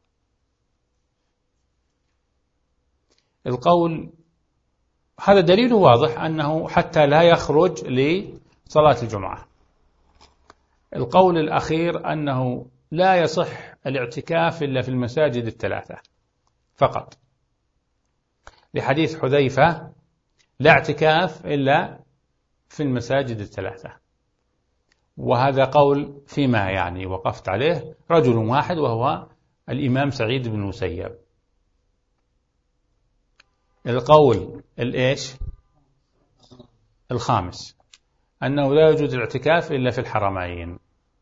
S1: القول هذا دليله واضح أنه حتى لا يخرج لصلاة الجمعة. القول الأخير أنه لا يصح الاعتكاف إلا في المساجد الثلاثة فقط، لحديث حذيفة لا اعتكاف إلا في المساجد الثلاثة، وهذا قول فيما يعني وقفت عليه رجل واحد وهو الإمام سعيد بن المسيب. القول الإيش الخامس أنه لا يوجد الاعتكاف إلا في الحرمين.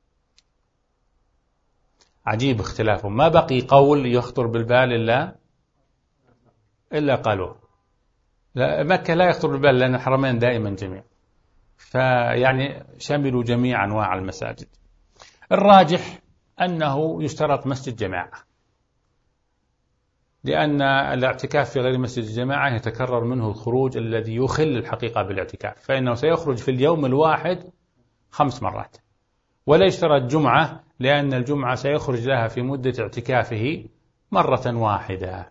S1: عجيب اختلافهم، ما بقي قول يخطر بالبال إلا إلا قالوه. لا مكة لا يخطر بالبال لأن الحرمين دائما جميع، فيعني شملوا جميع أنواع المساجد. الراجح أنه يشترط مسجد جماعة، لأن الاعتكاف في غير مسجد الجماعة يتكرر منه الخروج الذي يخل الحقيقة بالاعتكاف، فإنه سيخرج في اليوم الواحد خمس مرات. ولا يشترط جمعة لأن الجمعة سيخرج لها في مدة اعتكافه مرة واحدة.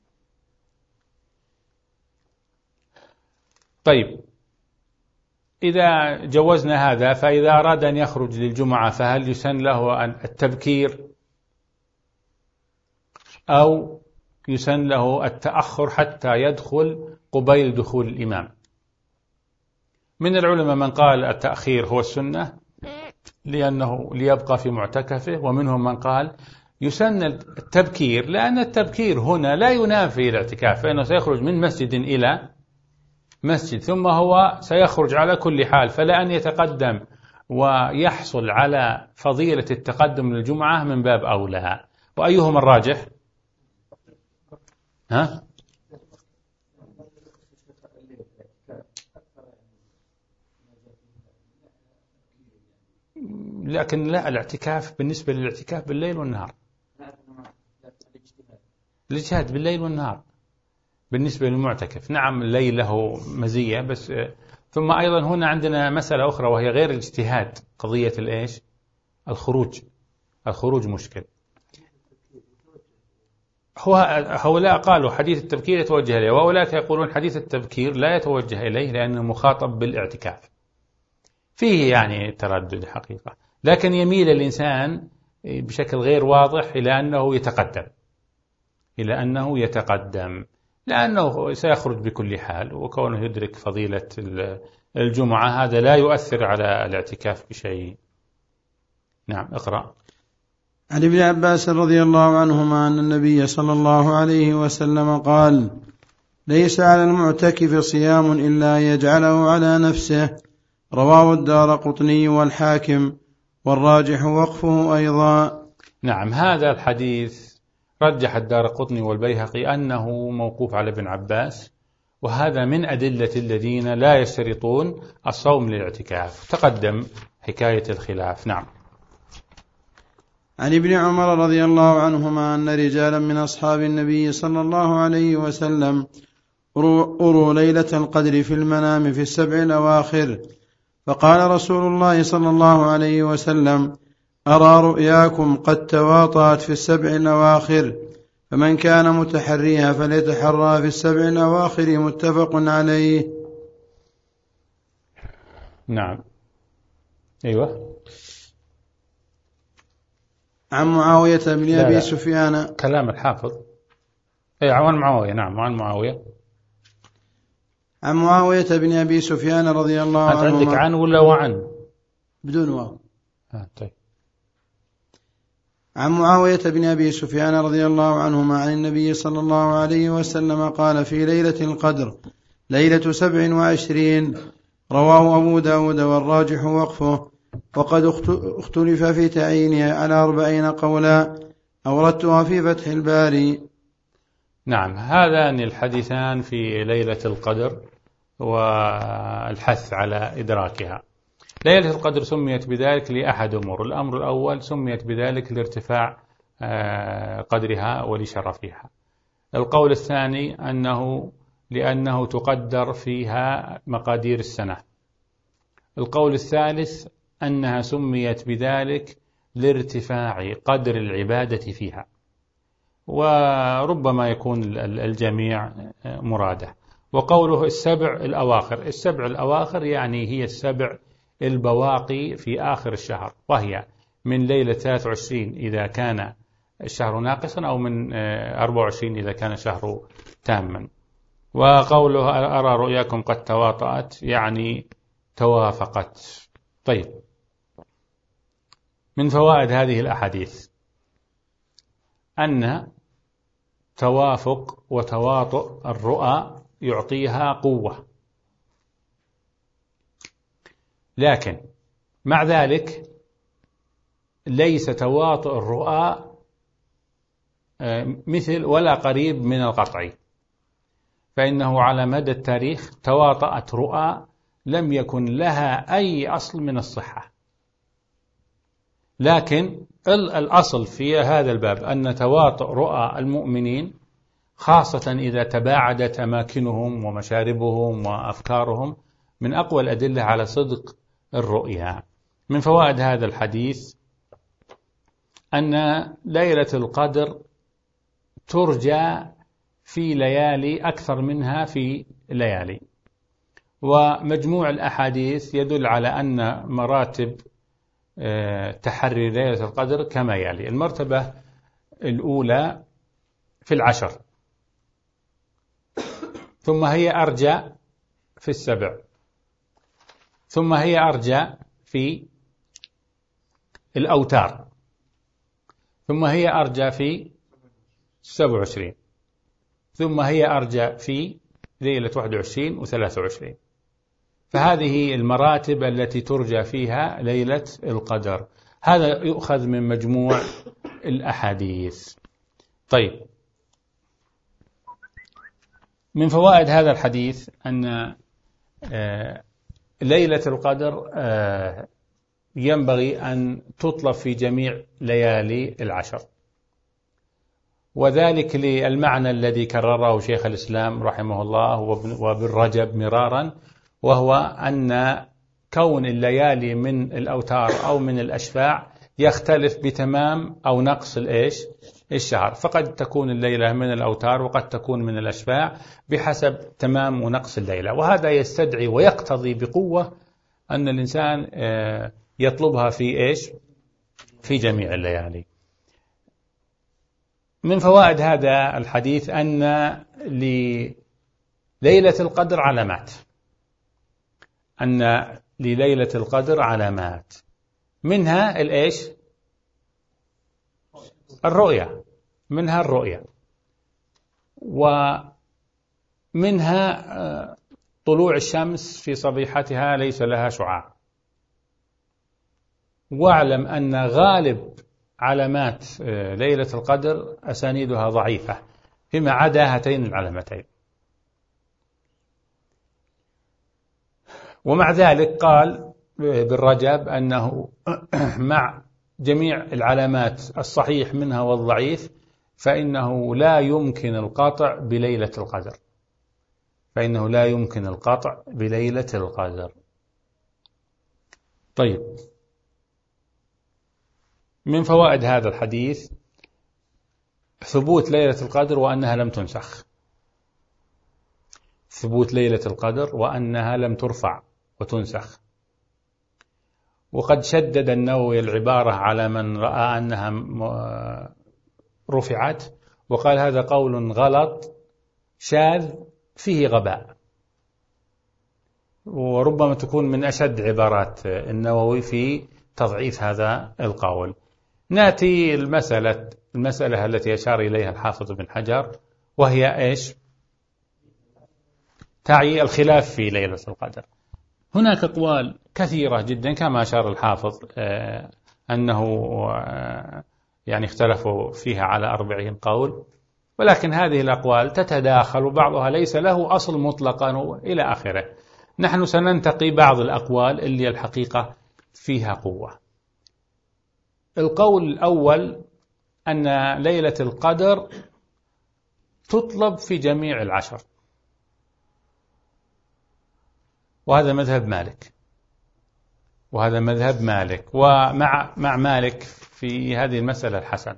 S1: طيب، إذا جوزنا هذا فإذا أراد أن يخرج للجمعة فهل يسن له التبكير أو يسن له التأخر حتى يدخل قبيل دخول الإمام؟ من العلماء من قال التأخير هو السنة لأنه ليبقى في معتكفه، ومنهم من قال يسن التبكير لأن التبكير هنا لا ينافي الاعتكاف، فإنه سيخرج من مسجد إلى مسجد ثم هو سيخرج على كل حال، فلا أن يتقدم ويحصل على فضيلة التقدم للجمعة من باب أولى. وأيهما الراجح؟ ها؟ لكن لا، الاعتكاف بالنسبة للاعتكاف بالليل والنهار، الاجتهاد بالليل والنهار بالنسبة للمعتكف. نعم الليل له مزية، بس ثم أيضا هنا عندنا مسألة أخرى وهي غير الاجتهاد، قضية الإيش الخروج. الخروج مشكل. هو هؤلاء قالوا حديث التبكير يتوجه إليه، وأولئك يقولون حديث التبكير لا يتوجه إليه لأنه مخاطب بالاعتكاف. فيه يعني تردد حقيقة، لكن يميل الإنسان بشكل غير واضح إلى أنه يتقدم إلى أنه يتقدم لأنه سيخرج بكل حال، وكونه يدرك فضيلة الجمعة هذا لا يؤثر على الاعتكاف بشيء. نعم اقرأ.
S2: عن ابن عباس رضي الله عنهما أن النبي صلى الله عليه وسلم قال: ليس على المعتكف صيام إلا يجعله على نفسه. رواه الدارقطني والحاكم، والراجح وقفه أيضا.
S1: نعم، هذا الحديث رجح الدارقطني والبيهقي أنه موقوف على ابن عباس، وهذا من أدلة الذين لا يشترطون الصوم للاعتكاف. تقدم حكاية الخلاف. نعم.
S2: عن ابن عمر رضي الله عنهما أن رجالا من أصحاب النبي صلى الله عليه وسلم أروا ليلة القدر في المنام في السبع الأواخر، فقال رسول الله صلى الله عليه وسلم: أرى رؤياكم قد تواطأت في السبع الأواخر، فمن كان متحريها فليتحرى في السبع الأواخر. متفق عليه.
S1: نعم. أيوة.
S2: عن معاوية بن
S1: لا
S2: أبي
S1: لا.
S2: سفيان.
S1: كلام الحافظ. أي عن معاوية. نعم عن معاوية.
S2: عن معاوية بن أبي سفيان رضي الله
S1: أنت
S2: عنهما.
S1: عندك عن ولا وعن؟
S2: بدون واو.
S1: آه طيب.
S2: عن معاوية بن أبي سفيان رضي الله عنهما عن النبي صلى الله عليه وسلم قال: في ليلة القدر ليلة سبع وعشرين. رواه أبو داود والراجح وقفه، وقد اختلف في تعيينها على أربعين قولا، أوردتها في فتح الباري.
S1: نعم. هذان الحديثان في ليلة القدر والحث على إدراكها. ليلة القدر سميت بذلك لأحد أمور. الأمر الأول سميت بذلك لارتفاع قدرها ولشرفها. القول الثاني أنه لأنه تقدر فيها مقادير السنة. القول الثالث أنها سميت بذلك لارتفاع قدر العبادة فيها، وربما يكون الجميع مراده. وقوله السبع الأواخر، السبع الأواخر يعني هي السبع البواقي في آخر الشهر، وهي من ليلة ثلاثة وعشرين إذا كان الشهر ناقصا، أو من أربعة وعشرين إذا كان الشهر تاما. وقوله أرى رؤياكم قد تواطأت يعني توافقت. طيب، من فوائد هذه الأحاديث أن توافق وتواطؤ الرؤى يعطيها قوة، لكن مع ذلك ليس تواطؤ الرؤى مثل ولا قريب من القطع، فإنه على مدى التاريخ تواطأت رؤى لم يكن لها أي أصل من الصحة. لكن الأصل في هذا الباب أن تواطؤ رؤى المؤمنين، خاصة إذا تباعدت أماكنهم ومشاربهم وأفكارهم، من أقوى الأدلة على صدق الرؤيا. من فوائد هذا الحديث أن ليلة القدر ترجى في ليالي أكثر منها في ليالي، ومجموع الأحاديث يدل على أن مراتب تحري ليلة القدر كما يلي: المرتبة الأولى في العشر، ثم هي أرجى في السبع، ثم هي أرجى في الأوتار، ثم هي أرجى في سبع وعشرين، ثم هي أرجى في ليلة واحد وعشرين وثلاثة وعشرين. فهذه المراتب التي ترجى فيها ليلة القدر. هذا يؤخذ من مجموع الأحاديث. طيب، من فوائد هذا الحديث أن ليلة القدر ينبغي أن تطلب في جميع ليالي العشر، وذلك للمعنى الذي كرره شيخ الإسلام رحمه الله وابن رجب مرارا، وهو أن كون الليالي من الأوتار أو من الأشفاع يختلف بتمام أو نقص الإيش الشهر، فقد تكون الليلة من الأوتار وقد تكون من الأشفاع بحسب تمام ونقص الليلة، وهذا يستدعي ويقتضي بقوة أن الإنسان يطلبها في إيش في جميع الليالي. من فوائد هذا الحديث أن لليلة القدر علامات، أن لليلة القدر علامات، منها الإيش الرؤية، منها الرؤية، ومنها طلوع الشمس في صبيحتها ليس لها شعاع. واعلم أن غالب علامات ليلة القدر أسانيدها ضعيفة فيما عدا هاتين العلامتين. ومع ذلك قال بالرجب أنه مع جميع العلامات الصحيح منها والضعيف فإنه لا يمكن القطع بليلة القدر، فإنه لا يمكن القطع بليلة القدر. طيب، من فوائد هذا الحديث ثبوت ليلة القدر وأنها لم تنسخ، ثبوت ليلة القدر وأنها لم ترفع وتنسخ. وقد شدد النووي العبارة على من رأى أنها رفعت، وقال هذا قول غلط شاذ فيه غباء، وربما تكون من أشد عبارات النووي في تضعيف هذا القول. نأتي المسألة المسألة التي أشار إليها الحافظ بن حجر، وهي إيش؟ تعي الخلاف في ليلة القدر. هناك أقوال كثيرة جدا كما أشار الحافظ أنه يعني اختلفوا فيها على أربعين قول، ولكن هذه الأقوال تتداخل وبعضها ليس له أصل مطلقا إلى آخره. نحن سننتقي بعض الأقوال اللي الحقيقة فيها قوة. القول الأول أن ليلة القدر تطلب في جميع العشر، وهذا مذهب مالك، وهذا مذهب مالك ومع مع مالك في هذه المسألة الحسن،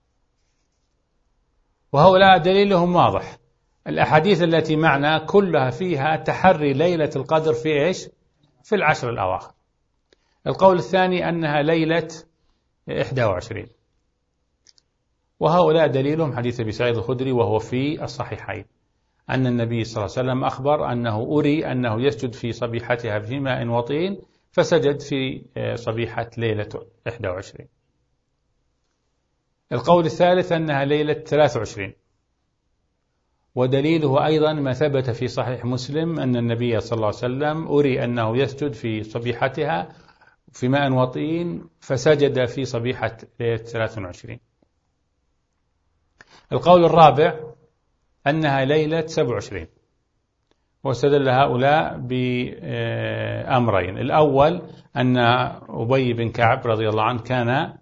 S1: وهؤلاء دليلهم واضح. الأحاديث التي معنا كلها فيها تحري ليلة القدر في إيش؟ في العشر الأواخر. القول الثاني أنها ليلة إحدى وعشرين، وهؤلاء دليلهم حديث أبي سعيد الخدري وهو في الصحيحين أن النبي صلى الله عليه وسلم أخبر أنه أري أنه يسجد في صبيحتها في ماء وطين، فسجد في صبيحة ليلة إحدى وعشرين. القول الثالث أنها ليلة ثلاثة وعشرين، ودليله أيضا ما ثبت في صحيح مسلم أن النبي صلى الله عليه وسلم أري أنه يسجد في صبيحتها في ماء وطين، فسجد في صبيحة ليلة ثلاثة وعشرين. القول الرابع أنها ليلة سبعة وعشرين، واستدل هؤلاء بأمرين. الأول أن أبي بن كعب رضي الله عنه كان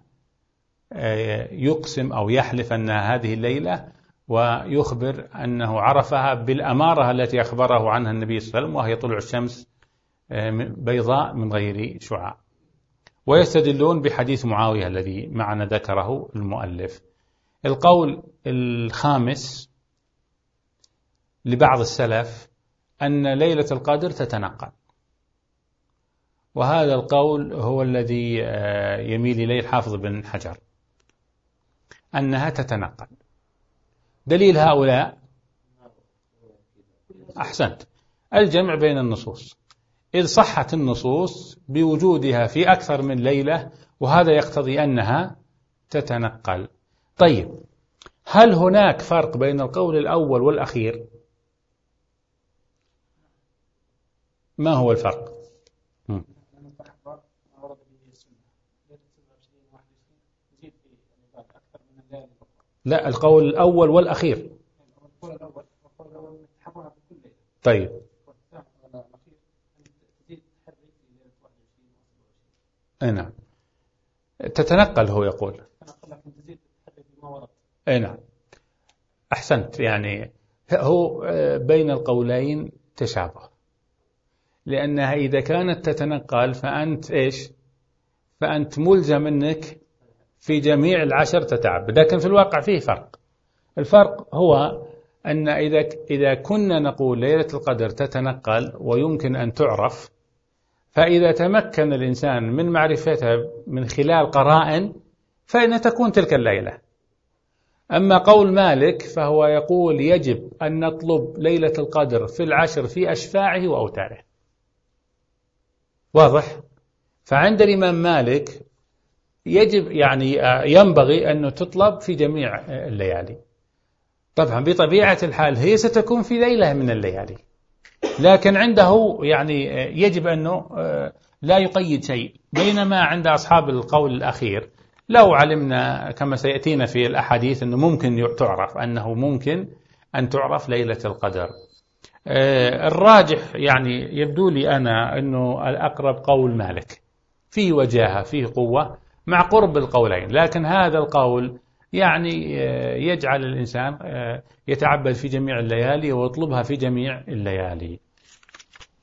S1: يقسم أو يحلف أن هذه الليلة، ويخبر أنه عرفها بالأمارة التي أخبره عنها النبي صلى الله عليه وسلم، وهي طلوع الشمس بيضاء من غير شعاع. ويستدلون بحديث معاوية الذي معنا ذكره المؤلف. القول الخامس لبعض السلف أن ليلة القدر تتنقل، وهذا القول هو الذي يميل إليه الحافظ بن حجر، أنها تتنقل. دليل هؤلاء أحسنت الجمع بين النصوص، إذ صحت النصوص بوجودها في أكثر من ليلة، وهذا يقتضي أنها تتنقل. طيب، هل هناك فرق بين القول الأول والأخير؟ ما هو الفرق؟ م. لا، القول الأول والأخير. طيب، نعم، تتنقل هو يقول. نعم، أحسنت. يعني هو بين القولين تشابه، لأنها إذا كانت تتنقل فأنت إيش؟ فأنت ملزم أنك في جميع العشر تتعبد، لكن في الواقع فيه فرق. الفرق هو أن إذا إذا كنا نقول ليلة القدر تتنقل ويمكن أن تعرف، فإذا تمكن الإنسان من معرفتها من خلال قرائن فإن تكون تلك الليلة. أما قول مالك فهو يقول يجب أن نطلب ليلة القدر في العشر في أشفاعه وأوتاره. واضح؟ فعند الإمام مالك يجب يعني ينبغي أنه تطلب في جميع الليالي. طبعا بطبيعة الحال هي ستكون في ليلة من الليالي، لكن عنده يعني يجب أنه لا يقيد شيء. بينما عند أصحاب القول الأخير لو علمنا كما سيأتينا في الأحاديث أنه ممكن تعرف، أنه ممكن أن تعرف ليلة القدر. الراجح يعني يبدو لي أنا أنه الأقرب قول مالك، فيه وجاهة فيه قوة مع قرب القولين، لكن هذا القول يعني يجعل الإنسان يتعبد في جميع الليالي ويطلبها في جميع الليالي.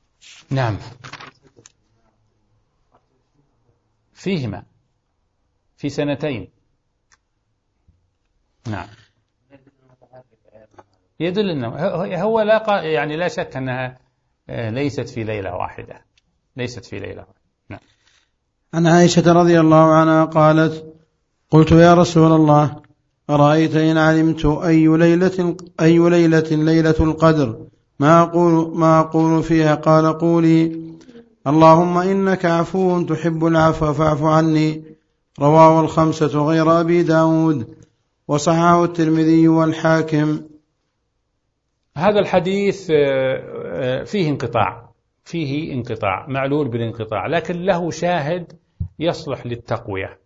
S1: نعم، فيهما في سنتين. نعم، يدل أنه هو لا يعني لا شك أنها ليست في ليلة واحدة، ليست في ليلة واحدة. نعم.
S2: عن عائشة رضي الله عنها قالت: قلت يا رسول الله أرأيت إن علمت أي ليلة أي ليلة ليلة القدر ما أقول ما أقول فيها؟ قال: قولي اللهم إنك عفو تحب العفو فاعف عني. رواه الخمسة غير أبي داود، وصححه الترمذي والحاكم.
S1: هذا الحديث فيه انقطاع، فيه انقطاع معلول بالانقطاع، لكن له شاهد يصلح للتقوية،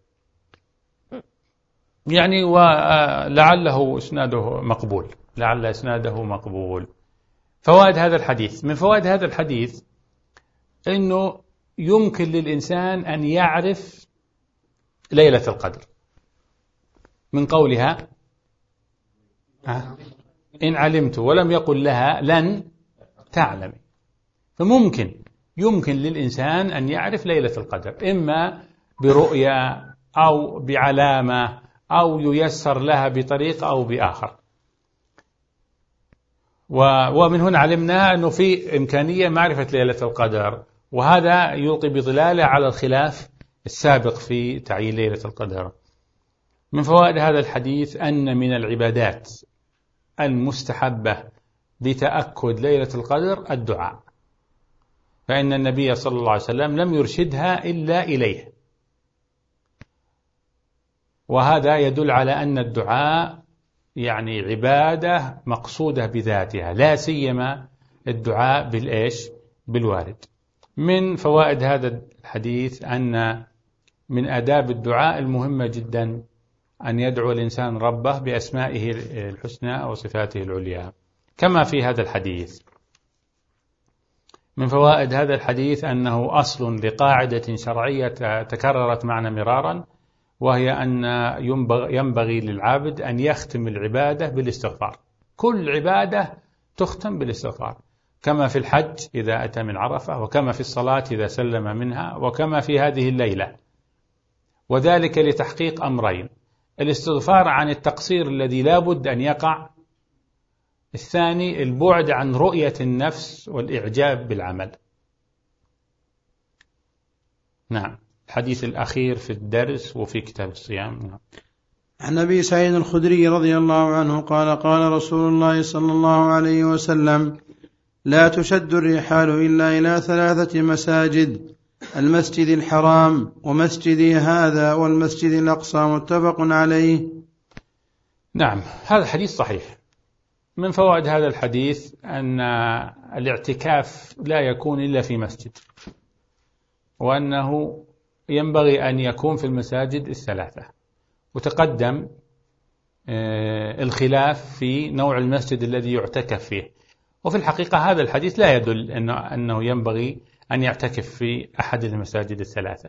S1: يعني ولعله إسناده مقبول، لعل إسناده مقبول. فوائد هذا الحديث: من فوائد هذا الحديث أنه يمكن للإنسان أن يعرف ليلة القدر من قولها إن علمت، ولم يقل لها لن تعلم. فممكن يمكن للإنسان أن يعرف ليلة القدر إما برؤية أو بعلامة أو ييسر لها بطريق أو بآخر. ومن هنا علمنا أنه في إمكانية معرفة ليلة القدر، وهذا يلقي بظلاله على الخلاف السابق في تعيين ليلة القدر. من فوائد هذا الحديث أن من العبادات المستحبة بتأكد ليلة القدر الدعاء، فإن النبي صلى الله عليه وسلم لم يرشدها إلا إليه، وهذا يدل على أن الدعاء يعني عبادة مقصودة بذاتها، لا سيما الدعاء بالإيش؟ بالوارد. من فوائد هذا الحديث أن من آداب الدعاء المهمة جدا أن يدعو الإنسان ربه بأسمائه الحسنى وصفاته العليا كما في هذا الحديث. من فوائد هذا الحديث أنه أصل لقاعدة شرعية تكررت معنا مرارا، وهي أن ينبغي للعابد أن يختم العبادة بالاستغفار. كل عبادة تختم بالاستغفار، كما في الحج إذا أتى من عرفة، وكما في الصلاة إذا سلم منها، وكما في هذه الليلة، وذلك لتحقيق أمرين: الاستغفار عن التقصير الذي لا بد أن يقع، الثاني البعد عن رؤية النفس والإعجاب بالعمل. نعم. الحديث الأخير في الدرس وفي كتاب الصيام. نعم.
S2: عن أبي سعيد الخدري رضي الله عنه قال: قال رسول الله صلى الله عليه وسلم: لا تشد الرحال إلا إلى ثلاثة مساجد: المسجد الحرام ومسجدي هذا والمسجد الأقصى. متفق عليه.
S1: نعم، هذا الحديث صحيح. من فوائد هذا الحديث أن الاعتكاف لا يكون إلا في مسجد، وأنه ينبغي أن يكون في المساجد الثلاثة. وتقدم الخلاف في نوع المسجد الذي يعتكف فيه، وفي الحقيقة هذا الحديث لا يدل أنه ينبغي أن يعتكف في أحد المساجد الثلاثة،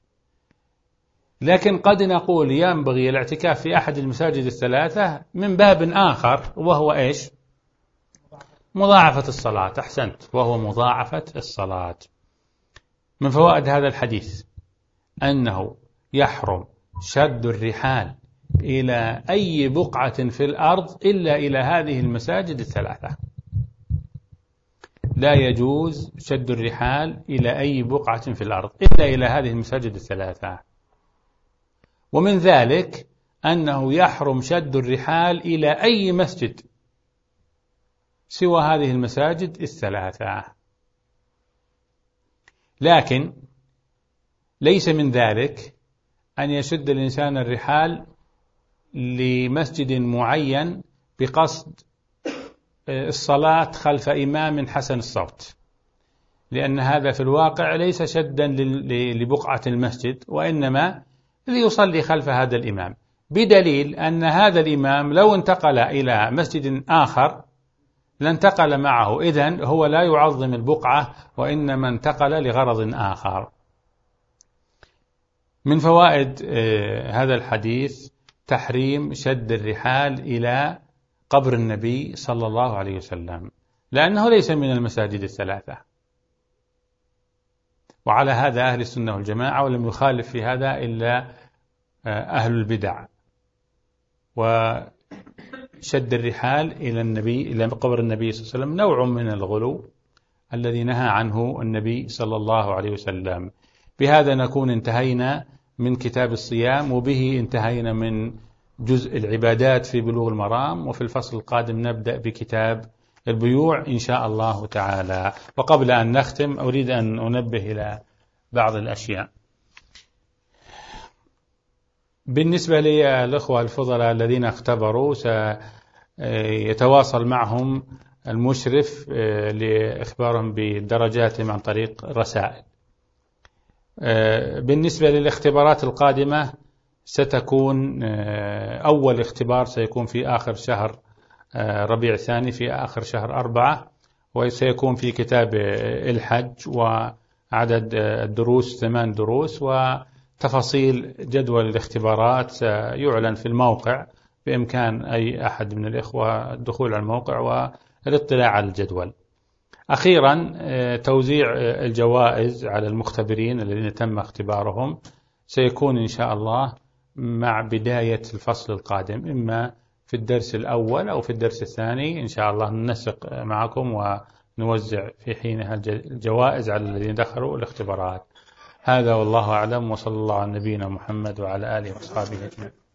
S1: لكن قد نقول ينبغي الاعتكاف في أحد المساجد الثلاثة من باب آخر، وهو إيش؟ مضاعفة الصلاة. أحسنت، وهو مضاعفة الصلاة. من فوائد هذا الحديث أنه يحرم شد الرحال إلى أي بقعة في الأرض إلا إلى هذه المساجد الثلاثة. لا يجوز شد الرحال إلى أي بقعة في الأرض إلا إلى هذه المساجد الثلاثة. ومن ذلك أنه يحرم شد الرحال إلى أي مسجد سوى هذه المساجد الثلاثة. لكن ليس من ذلك أن يشد الإنسان الرحال لمسجد معين بقصد الصلاة خلف إمام حسن الصوت، لأن هذا في الواقع ليس شدا لبقعة المسجد، وإنما ليصلي خلف هذا الإمام، بدليل أن هذا الإمام لو انتقل إلى مسجد آخر لانتقل معه، إذن هو لا يعظم البقعة وإنما انتقل لغرض آخر. من فوائد هذا الحديث تحريم شد الرحال إلى قبر النبي صلى الله عليه وسلم، لأنه ليس من المساجد الثلاثة. وعلى هذا أهل السنة والجماعة، ولم يخالف في هذا إلا أهل البدع وشد الرحال إلى النبي إلى قبر النبي صلى الله عليه وسلم نوع من الغلو الذي نهى عنه النبي صلى الله عليه وسلم. بهذا نكون انتهينا من كتاب الصيام، وبه انتهينا من جزء العبادات في بلوغ المرام، وفي الفصل القادم نبدأ بكتاب البيوع إن شاء الله تعالى. وقبل أن نختم أريد أن أنبه إلى بعض الأشياء. بالنسبة للأخوة الفضلاء الذين اختبروا، سيتواصل معهم المشرف لإخبارهم بدرجاتهم عن طريق رسائل. بالنسبة للاختبارات القادمة ستكون أول اختبار سيكون في آخر شهر ربيع ثاني، في آخر شهر أربعة، وسيكون في كتاب الحج، وعدد الدروس ثمان دروس، وتفاصيل جدول الاختبارات سيعلن في الموقع، بإمكان أي أحد من الإخوة الدخول على الموقع والاطلاع على الجدول. أخيرا توزيع الجوائز على المختبرين الذين تم اختبارهم سيكون إن شاء الله مع بداية الفصل القادم، إما في الدرس الأول أو في الدرس الثاني إن شاء الله. ننسق معكم ونوزع في حينها الجوائز على الذين دخلوا الاختبارات. هذا والله أعلم، وصلى الله على نبينا محمد وعلى آله وصحبه أجمعين.